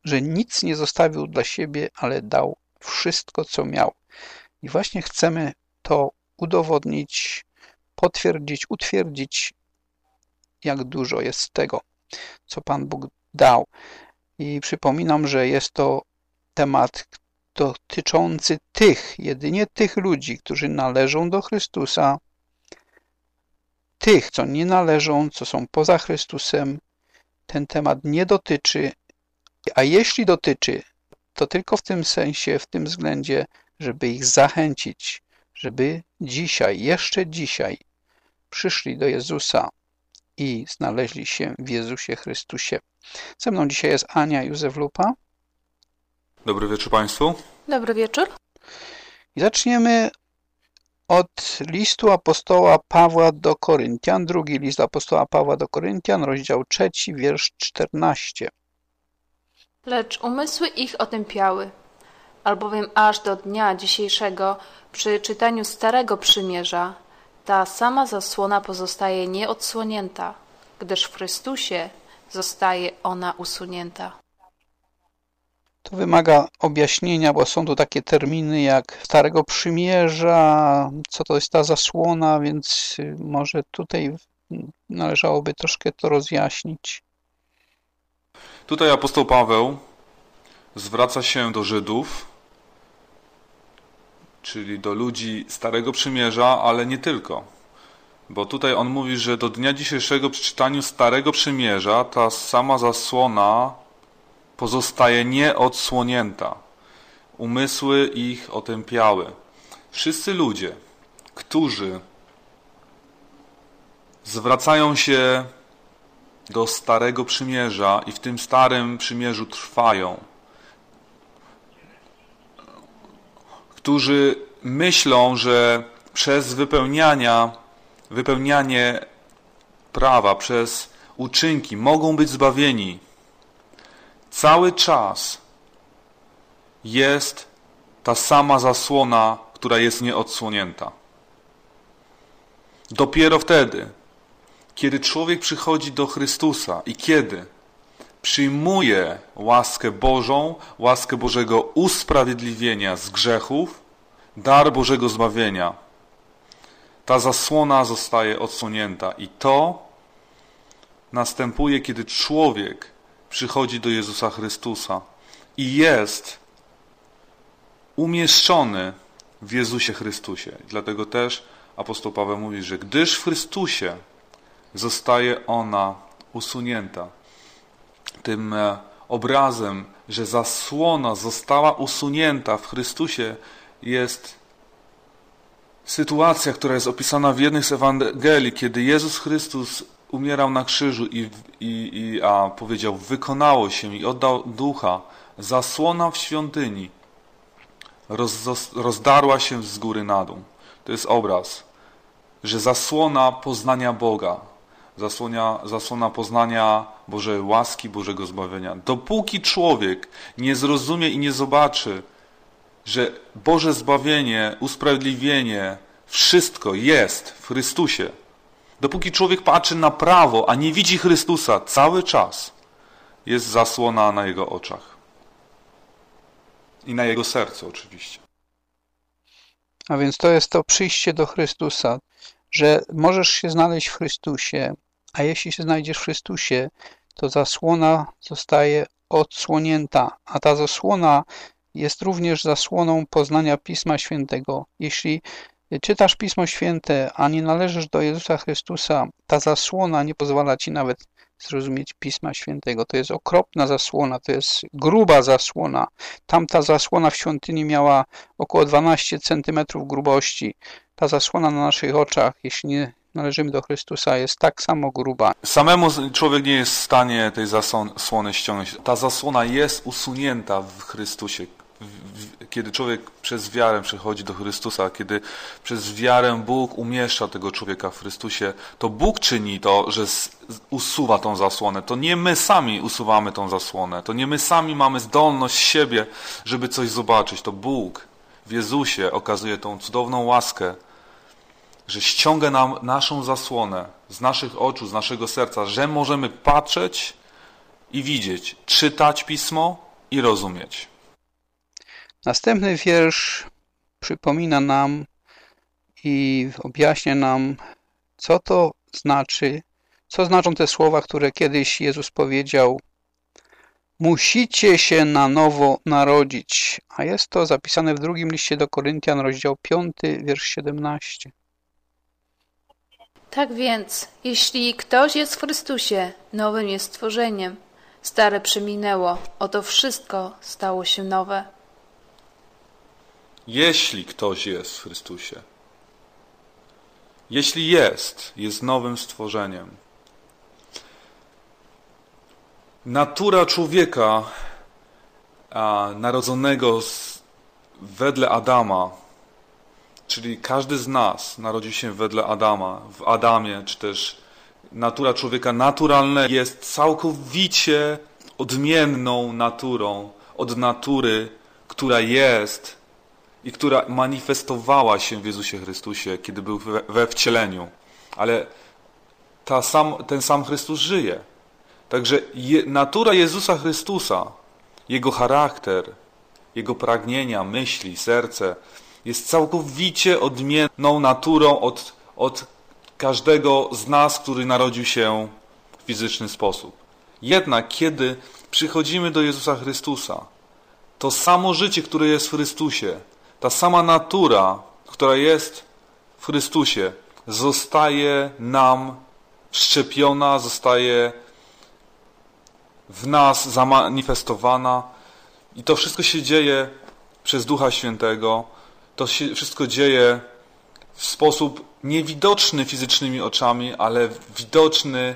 że nic nie zostawił dla siebie, ale dał wszystko, co miał. I właśnie chcemy to udowodnić, potwierdzić, utwierdzić, jak dużo jest tego, co Pan Bóg dał. I przypominam, że jest to temat dotyczący jedynie tych ludzi, którzy należą do Chrystusa, tych, co nie należą, co są poza Chrystusem, ten temat nie dotyczy, a jeśli dotyczy, to tylko w tym sensie, w tym względzie, żeby ich zachęcić, żeby dzisiaj, jeszcze dzisiaj przyszli do Jezusa i znaleźli się w Jezusie Chrystusie. Ze mną dzisiaj jest Ania Józef Lupa. Dobry wieczór Państwu. Dobry wieczór. I zaczniemy od listu apostoła Pawła do Koryntian, drugi list apostoła Pawła do Koryntian, rozdział 3, wiersz 14. Lecz umysły ich otępiały, albowiem aż do dnia dzisiejszego przy czytaniu Starego Przymierza ta sama zasłona pozostaje nieodsłonięta, gdyż w Chrystusie zostaje ona usunięta. To wymaga objaśnienia, bo są tu takie terminy jak Starego Przymierza, co to jest ta zasłona, więc może tutaj należałoby troszkę to rozjaśnić. Tutaj apostoł Paweł zwraca się do Żydów, czyli do ludzi Starego Przymierza, ale nie tylko. Bo tutaj on mówi, że do dnia dzisiejszego przy czytaniu Starego Przymierza ta sama zasłona pozostaje nieodsłonięta. Umysły ich otępiały. Wszyscy ludzie, którzy zwracają się do Starego Przymierza i w tym Starym Przymierzu trwają, którzy myślą, że przez wypełnianie prawa, przez uczynki mogą być zbawieni, cały czas jest ta sama zasłona, która jest nieodsłonięta. Dopiero wtedy, kiedy człowiek przychodzi do Chrystusa i kiedy przyjmuje łaskę Bożą, łaskę Bożego usprawiedliwienia z grzechów, dar Bożego zbawienia, ta zasłona zostaje odsłonięta. I to następuje, kiedy człowiek przychodzi do Jezusa Chrystusa i jest umieszczony w Jezusie Chrystusie. Dlatego też apostoł Paweł mówi, że gdyż w Chrystusie zostaje ona usunięta. Tym obrazem, że zasłona została usunięta w Chrystusie, jest sytuacja, która jest opisana w jednej z Ewangelii, kiedy Jezus Chrystus umierał na krzyżu i powiedział, wykonało się i oddał ducha. Zasłona w świątyni rozdarła się z góry na dół. To jest obraz, że zasłona poznania Boga, zasłona poznania Bożej łaski, Bożego zbawienia. Dopóki człowiek nie zrozumie i nie zobaczy, że Boże zbawienie, usprawiedliwienie, wszystko jest w Chrystusie, dopóki człowiek patrzy na prawo, a nie widzi Chrystusa, cały czas jest zasłona na jego oczach. I na jego sercu oczywiście. A więc to jest to przyjście do Chrystusa, że możesz się znaleźć w Chrystusie, a jeśli się znajdziesz w Chrystusie, to zasłona zostaje odsłonięta, a ta zasłona jest również zasłoną poznania Pisma Świętego. Jeśli czytasz Pismo Święte, a nie należysz do Jezusa Chrystusa, ta zasłona nie pozwala ci nawet zrozumieć Pisma Świętego. To jest okropna zasłona, to jest gruba zasłona. Tamta zasłona w świątyni miała około 12 cm grubości. Ta zasłona na naszych oczach, jeśli nie należymy do Chrystusa, jest tak samo gruba. Samemu człowiek nie jest w stanie tej zasłony ściągnąć. Ta zasłona jest usunięta w Chrystusie. Kiedy człowiek przez wiarę przychodzi do Chrystusa, kiedy przez wiarę Bóg umieszcza tego człowieka w Chrystusie, to Bóg czyni to, że usuwa tą zasłonę. To nie my sami usuwamy tą zasłonę. To nie my sami mamy zdolność siebie, żeby coś zobaczyć. To Bóg w Jezusie okazuje tą cudowną łaskę, że ściąga nam naszą zasłonę z naszych oczu, z naszego serca, że możemy patrzeć i widzieć, czytać Pismo i rozumieć. Następny wiersz przypomina nam i objaśnia nam, co to znaczy, co znaczą te słowa, które kiedyś Jezus powiedział: musicie się na nowo narodzić, a jest to zapisane w drugim liście do Koryntian, rozdział 5, wiersz 17. Tak więc, jeśli ktoś jest w Chrystusie, nowym jest stworzeniem. Stare przeminęło, oto wszystko stało się nowe. Jeśli ktoś jest w Chrystusie, jeśli jest nowym stworzeniem. Natura człowieka narodzonego wedle Adama, czyli każdy z nas narodził się wedle Adama, w Adamie, czy też natura człowieka naturalna jest całkowicie odmienną naturą od natury, która jest i która manifestowała się w Jezusie Chrystusie, kiedy był we wcieleniu. Ale ten sam Chrystus żyje. Także natura Jezusa Chrystusa, Jego charakter, Jego pragnienia, myśli, serce jest całkowicie odmienną naturą od każdego z nas, który narodził się w fizyczny sposób. Jednak kiedy przychodzimy do Jezusa Chrystusa, to samo życie, które jest w Chrystusie, ta sama natura, która jest w Chrystusie, zostaje nam wszczepiona, zostaje w nas zamanifestowana i to wszystko się dzieje przez Ducha Świętego. To się wszystko dzieje w sposób niewidoczny fizycznymi oczami, ale widoczny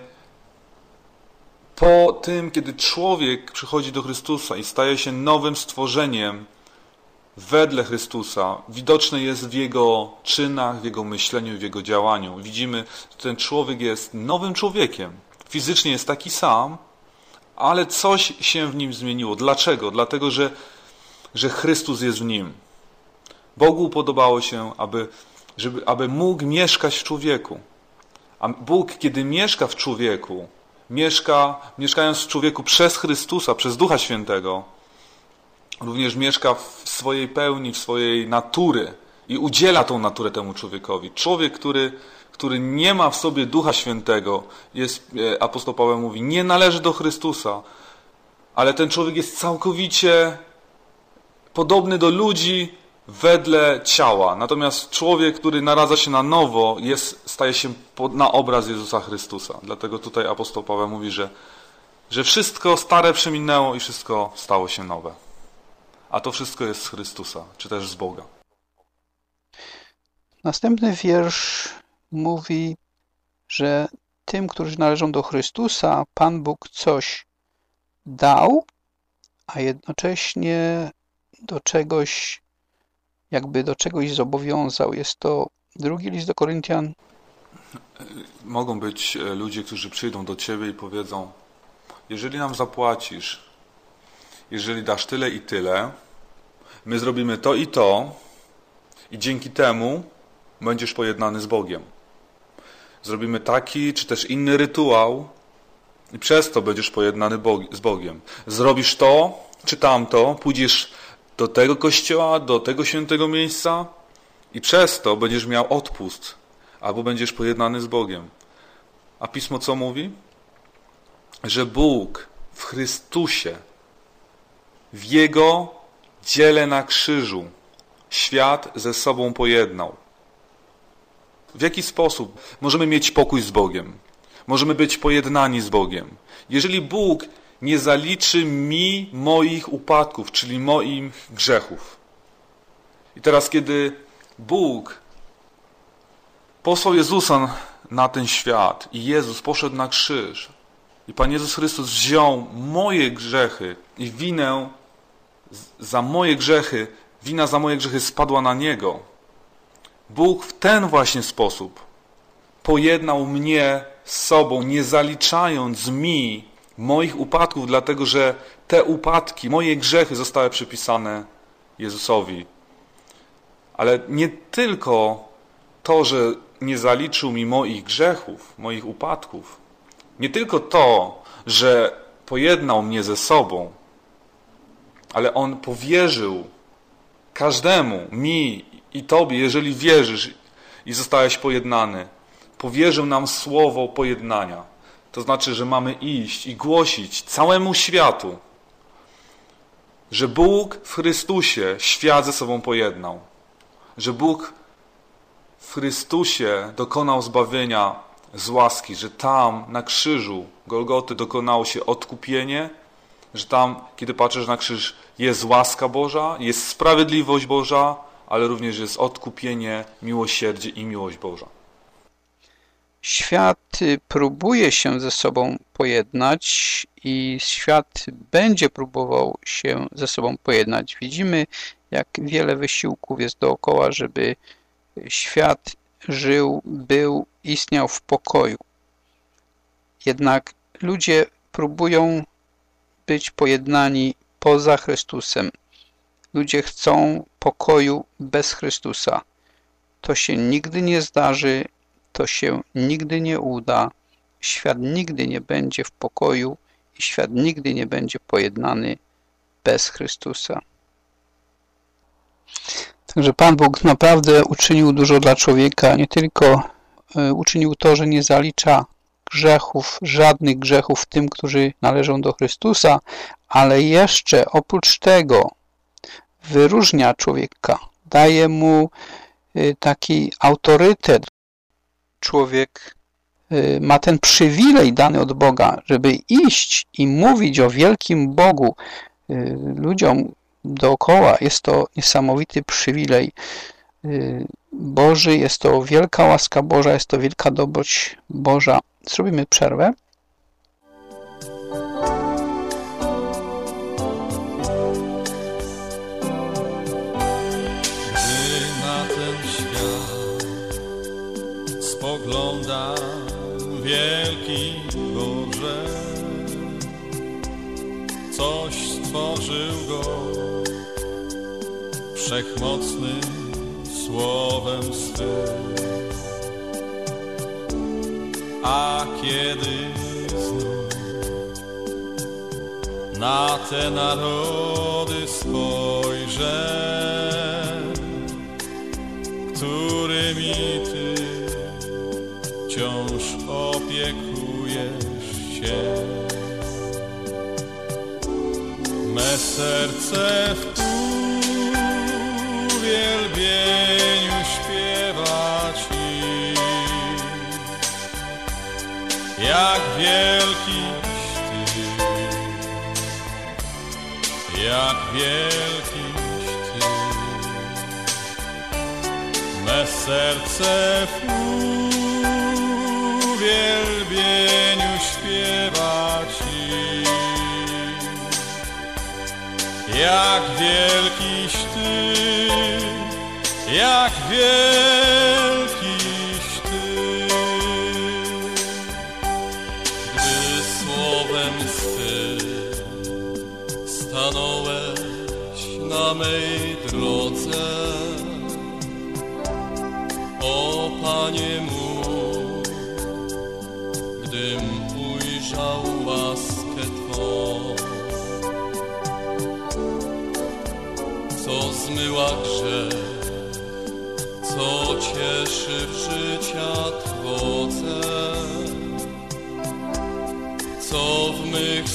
po tym, kiedy człowiek przychodzi do Chrystusa i staje się nowym stworzeniem wedle Chrystusa. Widoczne jest w Jego czynach, w Jego myśleniu, w Jego działaniu. Widzimy, że ten człowiek jest nowym człowiekiem. Fizycznie jest taki sam, ale coś się w nim zmieniło. Dlaczego? Dlatego, że Chrystus jest w nim. Bogu podobało się, aby mógł mieszkać w człowieku. A Bóg, kiedy mieszka w człowieku, mieszkając w człowieku przez Chrystusa, przez Ducha Świętego, również mieszka w swojej pełni, w swojej natury i udziela tą naturę temu człowiekowi. Człowiek, który nie ma w sobie Ducha Świętego, apostoł Paweł mówi, nie należy do Chrystusa, ale ten człowiek jest całkowicie podobny do ludzi wedle ciała. Natomiast człowiek, który naradza się na nowo, staje się na obraz Jezusa Chrystusa. Dlatego tutaj apostoł Paweł mówi, że wszystko stare przeminęło i wszystko stało się nowe. A to wszystko jest z Chrystusa, czy też z Boga. Następny wiersz mówi, że tym, którzy należą do Chrystusa, Pan Bóg coś dał, a jednocześnie do czegoś zobowiązał. Jest to drugi list do Koryntian. Mogą być ludzie, którzy przyjdą do Ciebie i powiedzą, jeżeli nam zapłacisz, jeżeli dasz tyle i tyle, my zrobimy to i dzięki temu będziesz pojednany z Bogiem. Zrobimy taki czy też inny rytuał i przez to będziesz pojednany z Bogiem. Zrobisz to czy tamto, pójdziesz do tego kościoła, do tego świętego miejsca i przez to będziesz miał odpust albo będziesz pojednany z Bogiem. A Pismo co mówi? Że Bóg w Chrystusie, w Jego dziele na krzyżu świat ze sobą pojednał. W jaki sposób możemy mieć pokój z Bogiem? Możemy być pojednani z Bogiem. Jeżeli Bóg nie zaliczy mi moich upadków, czyli moich grzechów. I teraz, kiedy Bóg posłał Jezusa na ten świat i Jezus poszedł na krzyż i Pan Jezus Chrystus wziął moje grzechy i wina za moje grzechy spadła na Niego. Bóg w ten właśnie sposób pojednał mnie z sobą, nie zaliczając mi moich upadków, dlatego że te upadki, moje grzechy zostały przypisane Jezusowi. Ale nie tylko to, że nie zaliczył mi moich grzechów, moich upadków, nie tylko to, że pojednał mnie ze sobą, ale On powierzył każdemu, mi i Tobie, jeżeli wierzysz i zostałeś pojednany, powierzył nam słowo pojednania. To znaczy, że mamy iść i głosić całemu światu, że Bóg w Chrystusie świat ze sobą pojednał. Że Bóg w Chrystusie dokonał zbawienia z łaski, że tam na krzyżu Golgoty dokonało się odkupienie, że tam, kiedy patrzysz na krzyż, jest łaska Boża, jest sprawiedliwość Boża, ale również jest odkupienie, miłosierdzie i miłość Boża. Świat próbuje się ze sobą pojednać i świat będzie próbował się ze sobą pojednać. Widzimy, jak wiele wysiłków jest dookoła, żeby świat żył, był, istniał w pokoju. Jednak ludzie próbują być pojednani poza Chrystusem. Ludzie chcą pokoju bez Chrystusa. To się nigdy nie zdarzy, to się nigdy nie uda. Świat nigdy nie będzie w pokoju i świat nigdy nie będzie pojednany bez Chrystusa. Także Pan Bóg naprawdę uczynił dużo dla człowieka. Nie tylko uczynił to, że nie zalicza grzechów, żadnych grzechów tym, którzy należą do Chrystusa, ale jeszcze oprócz tego wyróżnia człowieka. Daje mu taki autorytet. Człowiek ma ten przywilej dany od Boga, żeby iść i mówić o wielkim Bogu ludziom dookoła. Jest to niesamowity przywilej Boży, jest to wielka łaska Boża, jest to wielka dobroć Boża. Zrobimy przerwę. Gdy na ten świat spoglądam, wielki Boże, coś stworzył go wszechmocnym słowem swym. A kiedy znów na te narody spojrzę, którymi Ty wciąż opiekujesz się, me serce w uwielbieniu śpiewa Ci. Jak wielkiś Ty, jak wielkiś Ty, me serce w uwielbieniu śpiewa Ci. Jak wielkiś Ty, jak wielkiś Ty. Gdy słowem swym stanąłeś na mej drodze, o Panie mój, gdym ujrzał łaskę Twą, co zmyła grzech, co cieszy w życia Twoce, co w mych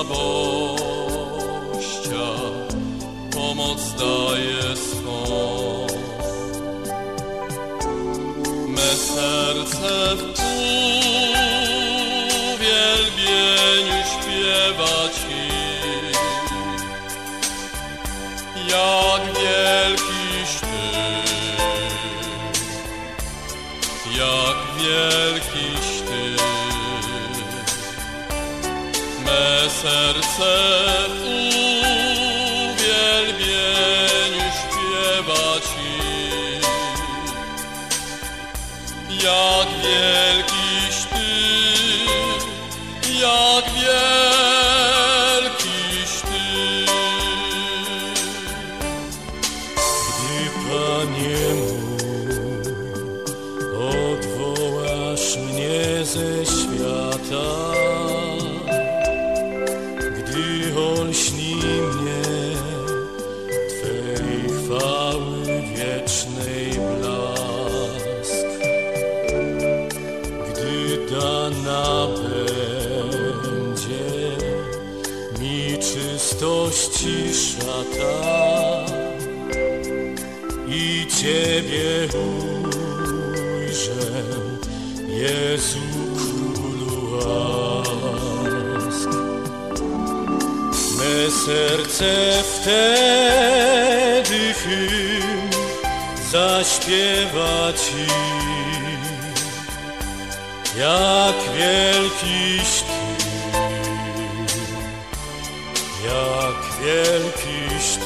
słabościach pomoc daje swą. Me serce w uwielbieniu śpiewa Ci. Jak wielkiś Ty, jak wielkiś Ty, me serce w uwielbieniu śpiewa Ci. Jak wielkiś Ty, jak wielkiś Ty. Gdy, Panie mój, odwołasz mnie ze świata, gdy olśni mnie Ciebie ujrzę, Jezu Królu łask. Me serce wtedy hymn zaśpiewa Ci, jak wielkiś Ty, jak wielkiś Ty.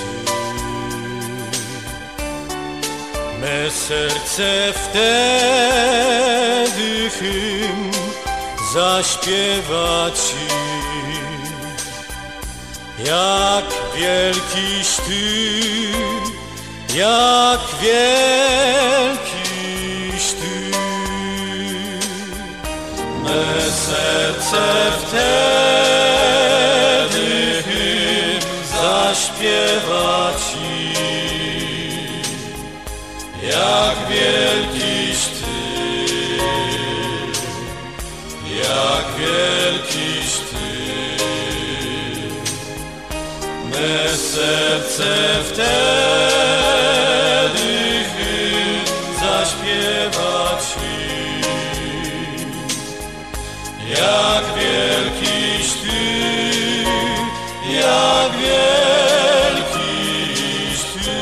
Me serce wtedy hymn zaśpiewa Ci, jak wielkiś Ty, jak wielkiś Ty. Me serce wtedy hymn zaśpiewa Ci, jak wielkiś Ty, jak wielkiś Ty. Me serce wtedy hymn zaśpiewa Ci, jak wielkiś Ty, jak wielkiś Ty.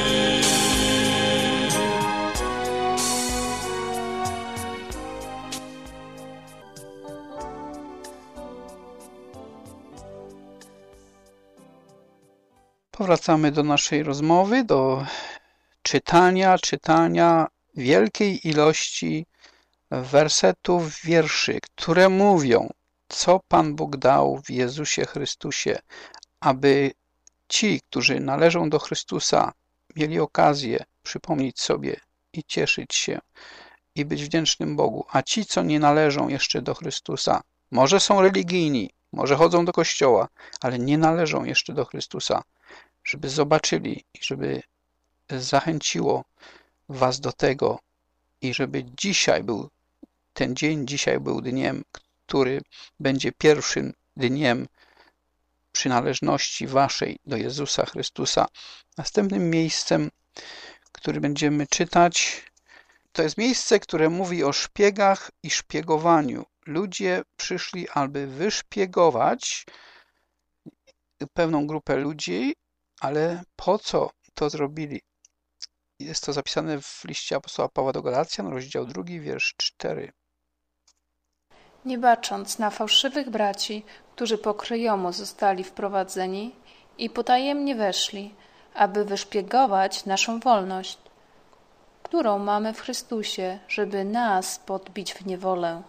Powracamy do naszej rozmowy, do czytania wielkiej ilości wersetów, wierszy, które mówią, co Pan Bóg dał w Jezusie Chrystusie, aby ci, którzy należą do Chrystusa, mieli okazję przypomnieć sobie i cieszyć się i być wdzięcznym Bogu, a ci, co nie należą jeszcze do Chrystusa, może są religijni, może chodzą do kościoła, ale nie należą jeszcze do Chrystusa, żeby zobaczyli i żeby zachęciło was do tego i żeby dzisiaj był ten dzień, dzisiaj był dniem, który będzie pierwszym dniem przynależności waszej do Jezusa Chrystusa. Następnym miejscem, który będziemy czytać, to jest miejsce, które mówi o szpiegach i szpiegowaniu. Ludzie przyszli, aby wyszpiegować pewną grupę ludzi, ale po co to zrobili? Jest to zapisane w liście apostoła Pawła do Galacjan, rozdział 2, wiersz 4. Nie bacząc na fałszywych braci, którzy pokryjomu zostali wprowadzeni i potajemnie weszli, aby wyszpiegować naszą wolność, którą mamy w Chrystusie, żeby nas podbić w niewolę.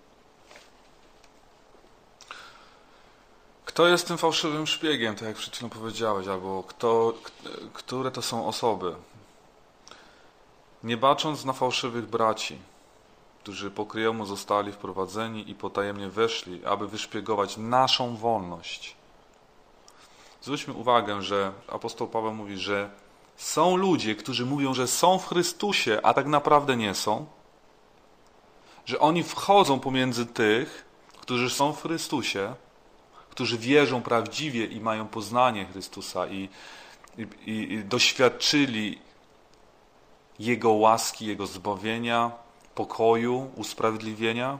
Kto jest tym fałszywym szpiegiem, tak jak przed chwilą powiedziałeś, albo które to są osoby? Nie bacząc na fałszywych braci, którzy pokryjomu zostali wprowadzeni i potajemnie weszli, aby wyszpiegować naszą wolność. Zwróćmy uwagę, że apostoł Paweł mówi, że są ludzie, którzy mówią, że są w Chrystusie, a tak naprawdę nie są. Że oni wchodzą pomiędzy tych, którzy są w Chrystusie, którzy wierzą prawdziwie i mają poznanie Chrystusa i doświadczyli Jego łaski, Jego zbawienia, pokoju, usprawiedliwienia.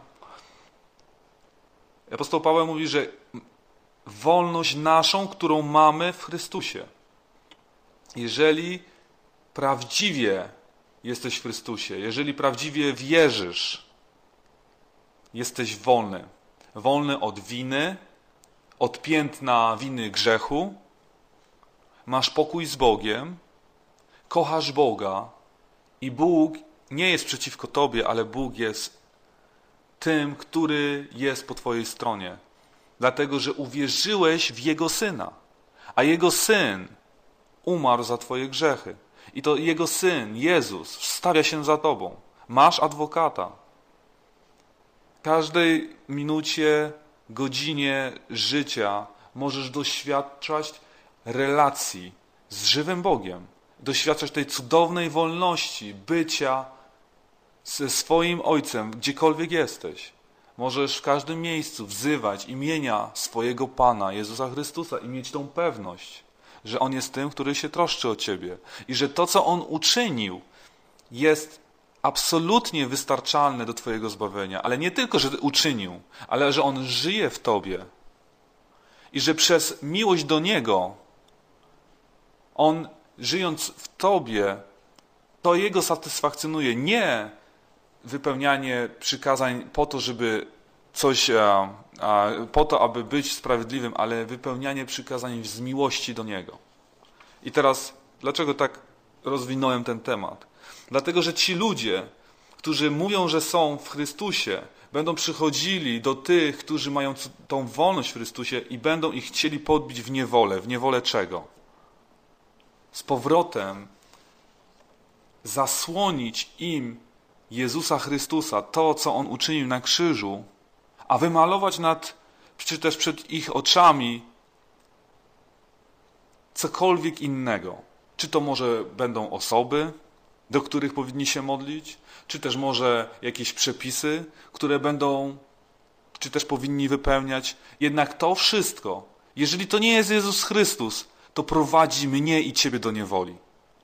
Apostoł Paweł mówi, że wolność naszą, którą mamy w Chrystusie. Jeżeli prawdziwie jesteś w Chrystusie, jeżeli prawdziwie wierzysz, jesteś wolny. Wolny od winy, od piętna winy grzechu, masz pokój z Bogiem, kochasz Boga i Bóg nie jest przeciwko tobie, ale Bóg jest tym, który jest po twojej stronie. Dlatego, że uwierzyłeś w Jego Syna, a Jego Syn umarł za twoje grzechy. I to Jego Syn, Jezus, wstawia się za tobą. Masz adwokata. W każdej minucie, godzinie życia możesz doświadczać relacji z żywym Bogiem. Doświadczać tej cudownej wolności bycia ze swoim Ojcem, gdziekolwiek jesteś. Możesz w każdym miejscu wzywać imienia swojego Pana, Jezusa Chrystusa i mieć tą pewność, że On jest tym, który się troszczy o ciebie i że to, co On uczynił, jest absolutnie wystarczalne do twojego zbawienia, ale nie tylko, że uczynił, ale że On żyje w tobie i że przez miłość do Niego On, żyjąc w tobie, to Jego satysfakcjonuje, nie wypełnianie przykazań po to, żeby coś, po to, aby być sprawiedliwym, ale wypełnianie przykazań z miłości do Niego. I teraz, dlaczego tak rozwinąłem ten temat? Dlatego, że ci ludzie, którzy mówią, że są w Chrystusie, będą przychodzili do tych, którzy mają tą wolność w Chrystusie i będą ich chcieli podbić w niewolę. W niewolę czego? Z powrotem zasłonić im Jezusa Chrystusa, to, co On uczynił na krzyżu, a wymalować czy też przed ich oczami cokolwiek innego. Czy to może będą osoby, do których powinni się modlić, czy też może jakieś przepisy, które będą, czy też powinni wypełniać. Jednak to wszystko, jeżeli to nie jest Jezus Chrystus, to prowadzi mnie i ciebie do niewoli.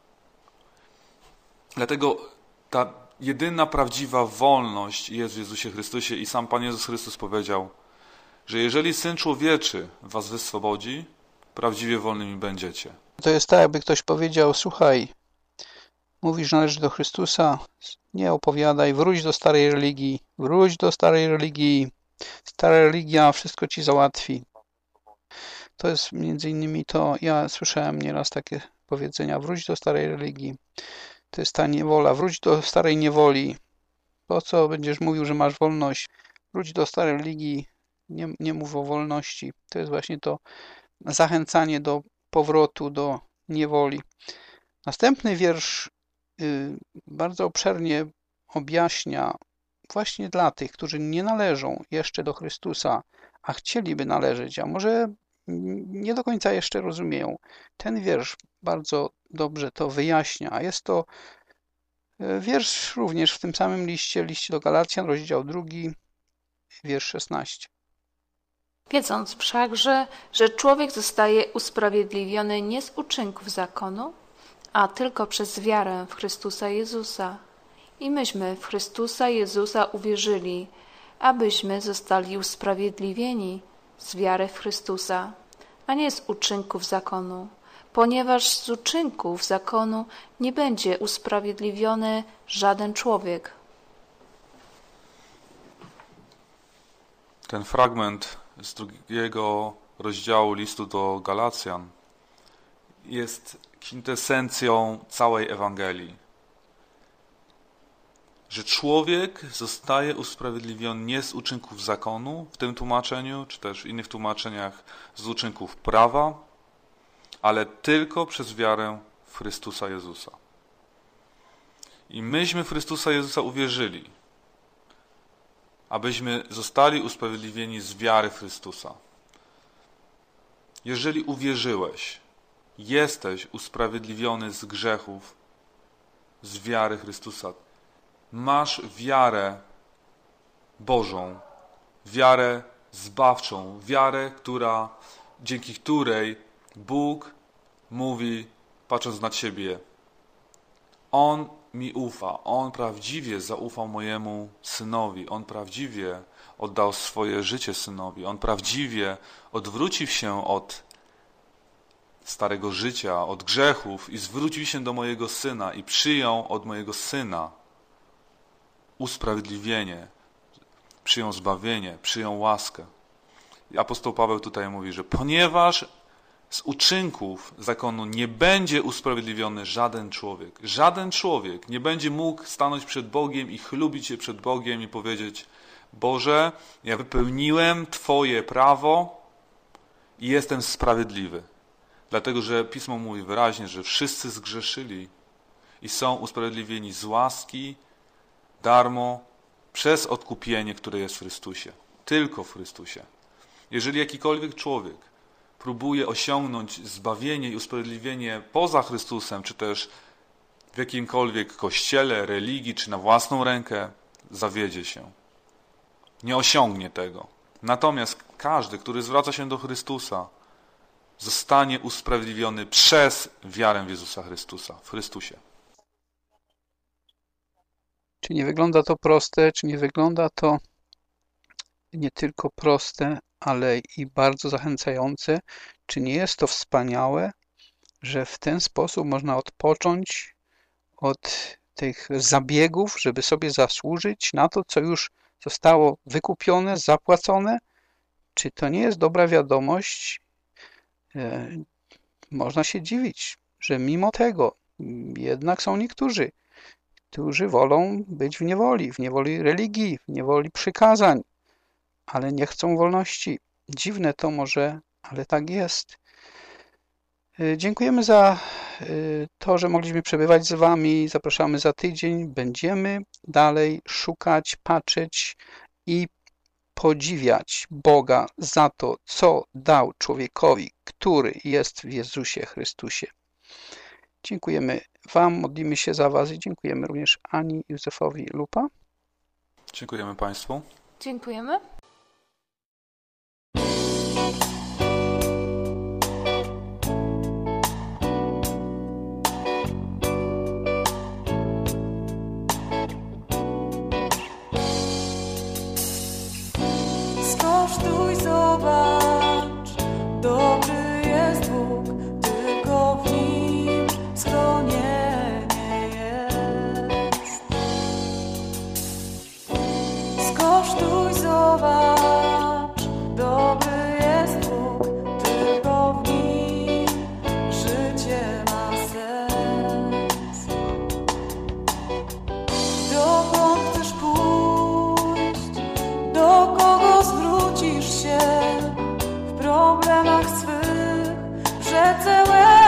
Dlatego ta jedyna prawdziwa wolność jest w Jezusie Chrystusie i sam Pan Jezus Chrystus powiedział, że jeżeli Syn Człowieczy was wyswobodzi, prawdziwie wolnymi będziecie. To jest tak, jakby ktoś powiedział, słuchaj, mówisz, że należysz do Chrystusa, nie opowiadaj, wróć do starej religii, wróć do starej religii, stara religia wszystko ci załatwi. To jest między innymi to, ja słyszałem nieraz takie powiedzenia, wróć do starej religii, to jest ta niewola, wróć do starej niewoli, po co będziesz mówił, że masz wolność, wróć do starej religii, nie mów o wolności. To jest właśnie to zachęcanie do powrotu do niewoli. Następny wiersz bardzo obszernie objaśnia właśnie dla tych, którzy nie należą jeszcze do Chrystusa, a chcieliby należeć, a może nie do końca jeszcze rozumieją. Ten wiersz bardzo dobrze to wyjaśnia, a jest to wiersz również w tym samym liście do Galacjan, rozdział 2, wiersz 16. Wiedząc wszakże, że człowiek zostaje usprawiedliwiony nie z uczynków zakonu, a tylko przez wiarę w Chrystusa Jezusa. I myśmy w Chrystusa Jezusa uwierzyli, abyśmy zostali usprawiedliwieni z wiary w Chrystusa, a nie z uczynków zakonu, ponieważ z uczynków zakonu nie będzie usprawiedliwiony żaden człowiek. Ten fragment z 2 rozdziału listu do Galacjan jest kwintesencją całej Ewangelii. Że człowiek zostaje usprawiedliwiony nie z uczynków zakonu, w tym tłumaczeniu, czy też w innych tłumaczeniach z uczynków prawa, ale tylko przez wiarę w Chrystusa Jezusa. I myśmy w Chrystusa Jezusa uwierzyli, abyśmy zostali usprawiedliwieni z wiary w Chrystusa. Jeżeli uwierzyłeś, jesteś usprawiedliwiony z grzechów, z wiary Chrystusa. Masz wiarę Bożą, wiarę zbawczą, wiarę, dzięki której Bóg mówi, patrząc na ciebie, On mi ufa, On prawdziwie zaufał mojemu synowi, On prawdziwie oddał swoje życie synowi, On prawdziwie odwrócił się od starego życia, od grzechów i zwrócił się do mojego Syna i przyjął od mojego Syna usprawiedliwienie, przyjął zbawienie, przyjął łaskę. I apostoł Paweł tutaj mówi, że ponieważ z uczynków zakonu nie będzie usprawiedliwiony żaden człowiek nie będzie mógł stanąć przed Bogiem i chlubić się przed Bogiem i powiedzieć, Boże, ja wypełniłem Twoje prawo i jestem sprawiedliwy. Dlatego, że Pismo mówi wyraźnie, że wszyscy zgrzeszyli i są usprawiedliwieni z łaski, darmo, przez odkupienie, które jest w Chrystusie. Tylko w Chrystusie. Jeżeli jakikolwiek człowiek próbuje osiągnąć zbawienie i usprawiedliwienie poza Chrystusem, czy też w jakimkolwiek kościele, religii, czy na własną rękę, zawiedzie się. Nie osiągnie tego. Natomiast każdy, który zwraca się do Chrystusa, zostanie usprawiedliwiony przez wiarę w Jezusa Chrystusa, w Chrystusie. Czy nie wygląda to proste, czy nie wygląda to nie tylko proste, ale i bardzo zachęcające? Czy nie jest to wspaniałe, że w ten sposób można odpocząć od tych zabiegów, żeby sobie zasłużyć na to, co już zostało wykupione, zapłacone? Czy to nie jest dobra wiadomość? Można się dziwić, że mimo tego jednak są niektórzy, którzy wolą być w niewoli religii, w niewoli przykazań, ale nie chcą wolności. Dziwne to może, ale tak jest. Dziękujemy za to, że mogliśmy przebywać z Wami. Zapraszamy za tydzień. Będziemy dalej szukać, patrzeć i podziwiać Boga za to, co dał człowiekowi, który jest w Jezusie Chrystusie. Dziękujemy Wam, modlimy się za Was i dziękujemy również Ani Józefowi Lupa. Dziękujemy Państwu. Dziękujemy. Skosztuj, zobacz, dobry jest Bóg, tylko w Nim schronienie jest. Skosztuj, zobacz, dobry jest Bóg, tylko w Nim życie ma sens. Dokąd chcesz pójść? Do kogo zwrócisz się w problemach swych, w rzece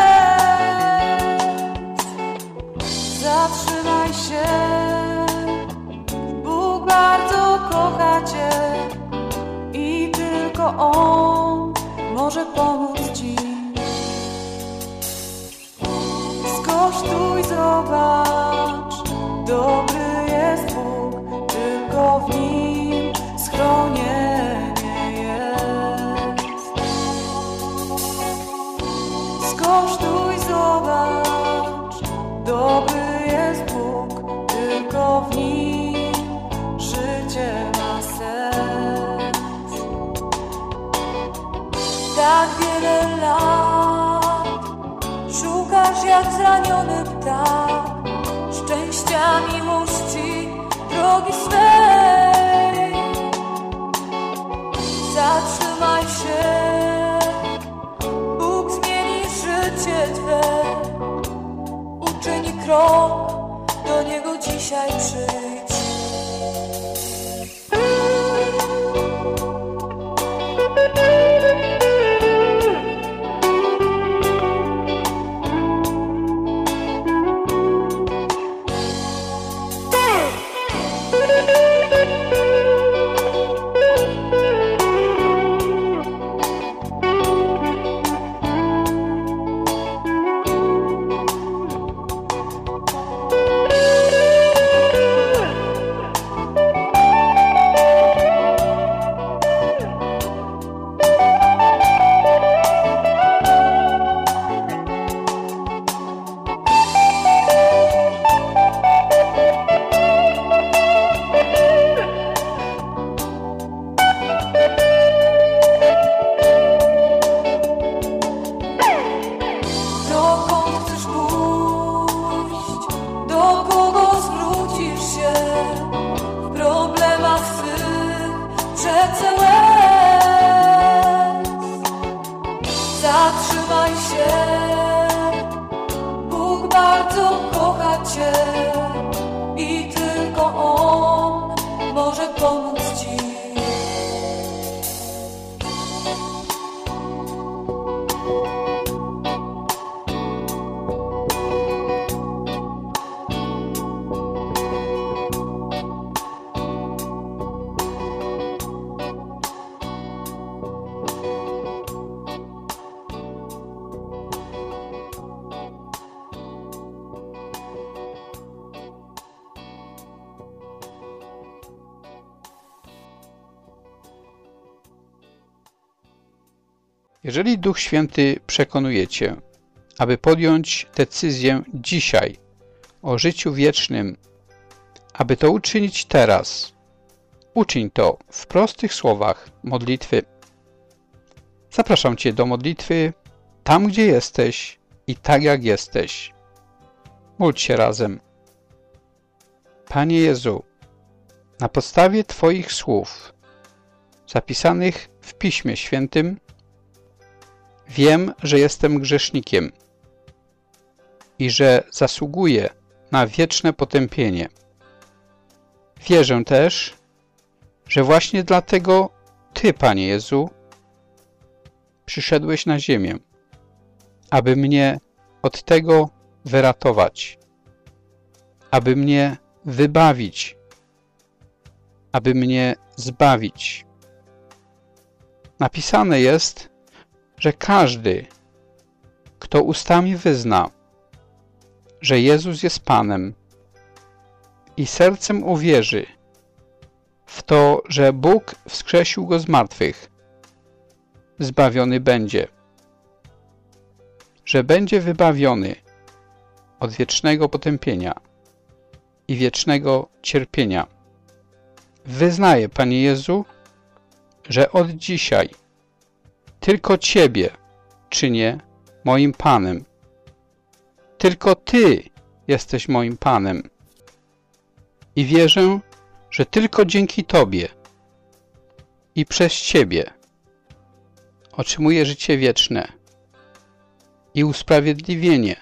łez? Zatrzymaj się, Bóg bardzo kocha Cię i tylko On może pomóc Ci. Skosztuj, zobacz, dobry jest Bóg, tylko w Nim schronienie jest. Skosztuj, zobacz, dobry jest Bóg, tylko w Nim życie ma sens. Tak wiele lat szukasz jak zraniony ptak szczęścia, miłości, drogi swej. Zatrzymaj się, Bóg zmieni życie Twe. Uczyń krok, do Niego dzisiaj przyjdź. Jeżeli Duch Święty przekonuje Cię, aby podjąć decyzję dzisiaj o życiu wiecznym, Aby to uczynić teraz, uczyń to w prostych słowach modlitwy. Zapraszam Cię do modlitwy tam, gdzie jesteś i tak, jak jesteś. Módl się razem. Panie Jezu, na podstawie Twoich słów zapisanych w Piśmie Świętym wiem, że jestem grzesznikiem i że zasługuję na wieczne potępienie. Wierzę też, że właśnie dlatego Ty, Panie Jezu, przyszedłeś na ziemię, aby mnie od tego wyratować, aby mnie wybawić, aby mnie zbawić. Napisane jest, że każdy, kto ustami wyzna, że Jezus jest Panem i sercem uwierzy w to, że Bóg wskrzesił Go z martwych, zbawiony będzie, że będzie wybawiony od wiecznego potępienia i wiecznego cierpienia. Wyznaję, Panie Jezu, że od dzisiaj tylko Ciebie czynię moim Panem. Tylko Ty jesteś moim Panem. I wierzę, że tylko dzięki Tobie i przez Ciebie otrzymuję życie wieczne i usprawiedliwienie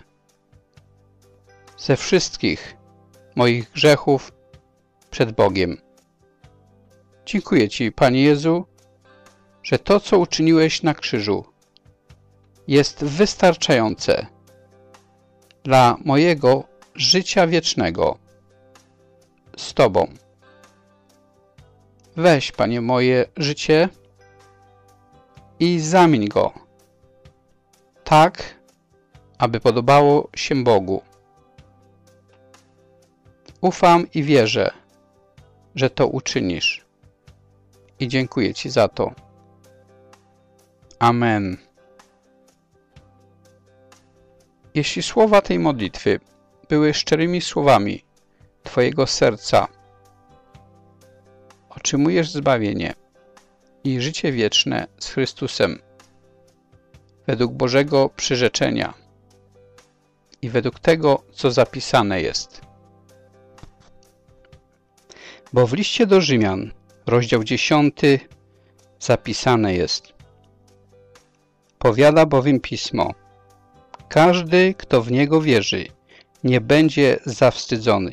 ze wszystkich moich grzechów przed Bogiem. Dziękuję Ci, Panie Jezu, że to, co uczyniłeś na krzyżu, jest wystarczające dla mojego życia wiecznego z Tobą. Weź, Panie, moje życie i zamień go tak, aby podobało się Bogu. Ufam i wierzę, że to uczynisz. I dziękuję Ci za to. Amen. Jeśli słowa tej modlitwy były szczerymi słowami Twojego serca, otrzymujesz zbawienie i życie wieczne z Chrystusem według Bożego przyrzeczenia i według tego, co zapisane jest. Bo w liście do Rzymian, rozdział 10, zapisane jest: powiada bowiem Pismo, każdy, kto w Niego wierzy, nie będzie zawstydzony.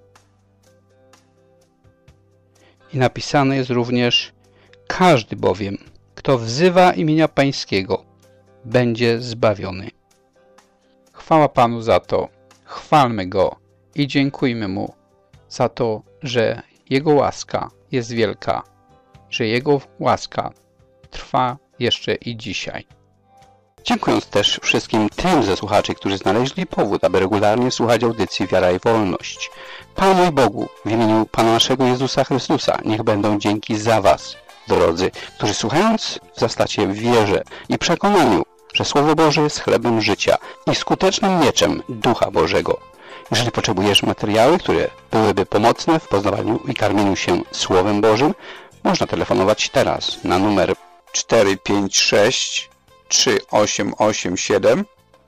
I napisane jest również: każdy bowiem, kto wzywa imienia Pańskiego, będzie zbawiony. Chwała Panu za to, chwalmy Go i dziękujmy Mu za to, że Jego łaska jest wielka, że Jego łaska trwa jeszcze i dzisiaj. Dziękując też wszystkim tym ze słuchaczy, którzy znaleźli powód, aby regularnie słuchać audycji Wiara i Wolność. Panu i Bogu, w imieniu Pana naszego Jezusa Chrystusa, niech będą dzięki za Was, drodzy, którzy słuchając wzrastacie w wierze i przekonaniu, że Słowo Boże jest chlebem życia i skutecznym mieczem Ducha Bożego. Jeżeli potrzebujesz materiały, które byłyby pomocne w poznawaniu i karmieniu się Słowem Bożym, można telefonować teraz na numer 456 3887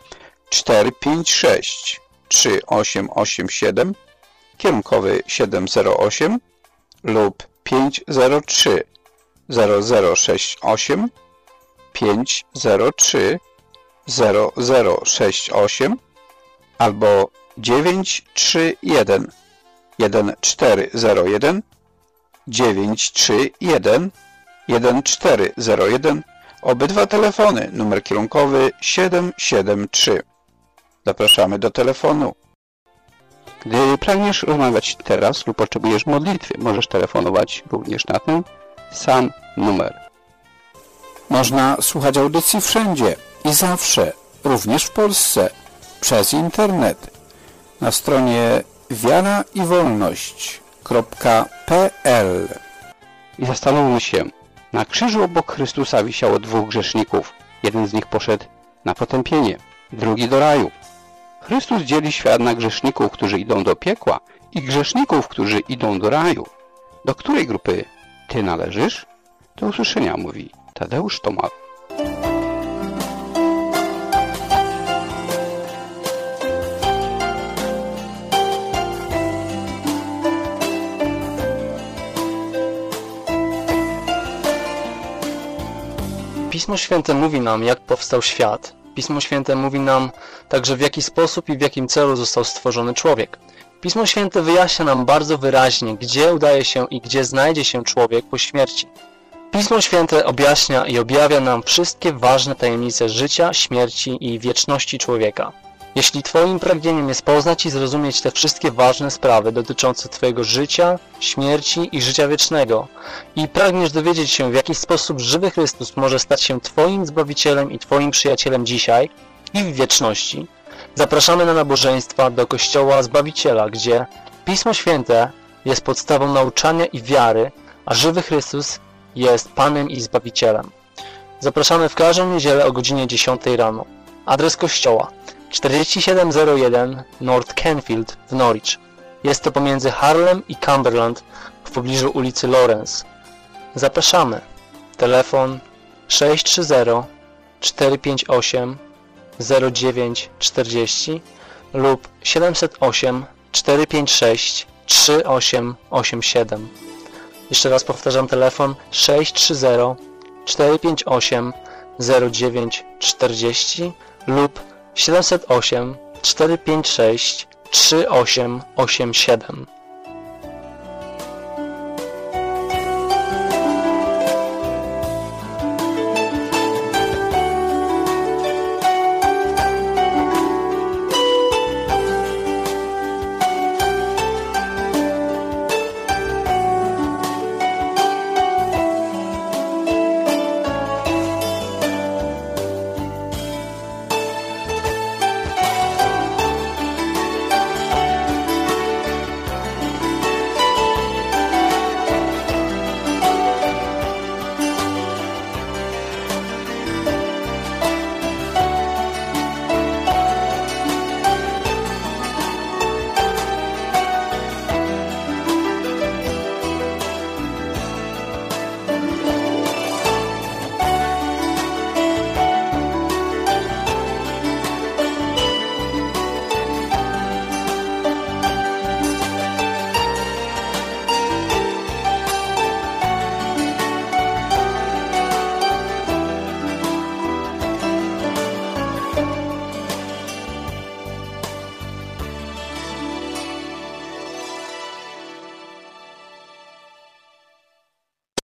456 3887, kierunkowy 708 lub 503 0068 503 0068 albo 931 1401 931 1401. Obydwa telefony, numer kierunkowy 773. Zapraszamy do telefonu. Gdy pragniesz rozmawiać teraz lub potrzebujesz modlitwy, możesz telefonować również na ten sam numer. Można słuchać audycji wszędzie i zawsze, również w Polsce, przez internet. Na stronie wiaraiwolność.pl. I zastanówmy się, na krzyżu obok Chrystusa wisiało dwóch grzeszników. Jeden z nich poszedł na potępienie, drugi do raju. Chrystus dzieli świat na grzeszników, którzy idą do piekła i grzeszników, którzy idą do raju. Do której grupy ty należysz? Do usłyszenia, mówi Tadeusz Tomal. Pismo Święte mówi nam, jak powstał świat. Pismo Święte mówi nam także, w jaki sposób i w jakim celu został stworzony człowiek. Pismo Święte wyjaśnia nam bardzo wyraźnie, gdzie udaje się i gdzie znajdzie się człowiek po śmierci. Pismo Święte objaśnia i objawia nam wszystkie ważne tajemnice życia, śmierci i wieczności człowieka. Jeśli Twoim pragnieniem jest poznać i zrozumieć te wszystkie ważne sprawy dotyczące Twojego życia, śmierci i życia wiecznego i pragniesz dowiedzieć się, w jaki sposób żywy Chrystus może stać się Twoim Zbawicielem i Twoim przyjacielem dzisiaj i w wieczności, zapraszamy na nabożeństwa do Kościoła Zbawiciela, gdzie Pismo Święte jest podstawą nauczania i wiary, a żywy Chrystus jest Panem i Zbawicielem. Zapraszamy w każdą niedzielę o godzinie 10 rano. Adres kościoła 4701 North Canfield w Norwich. Jest to pomiędzy Harlem i Cumberland w pobliżu ulicy Lawrence. Zapraszamy. Telefon 630 458 0940 lub 708 456 3887. Jeszcze raz powtarzam, telefon 630 458 0940 lub 708 456 3887.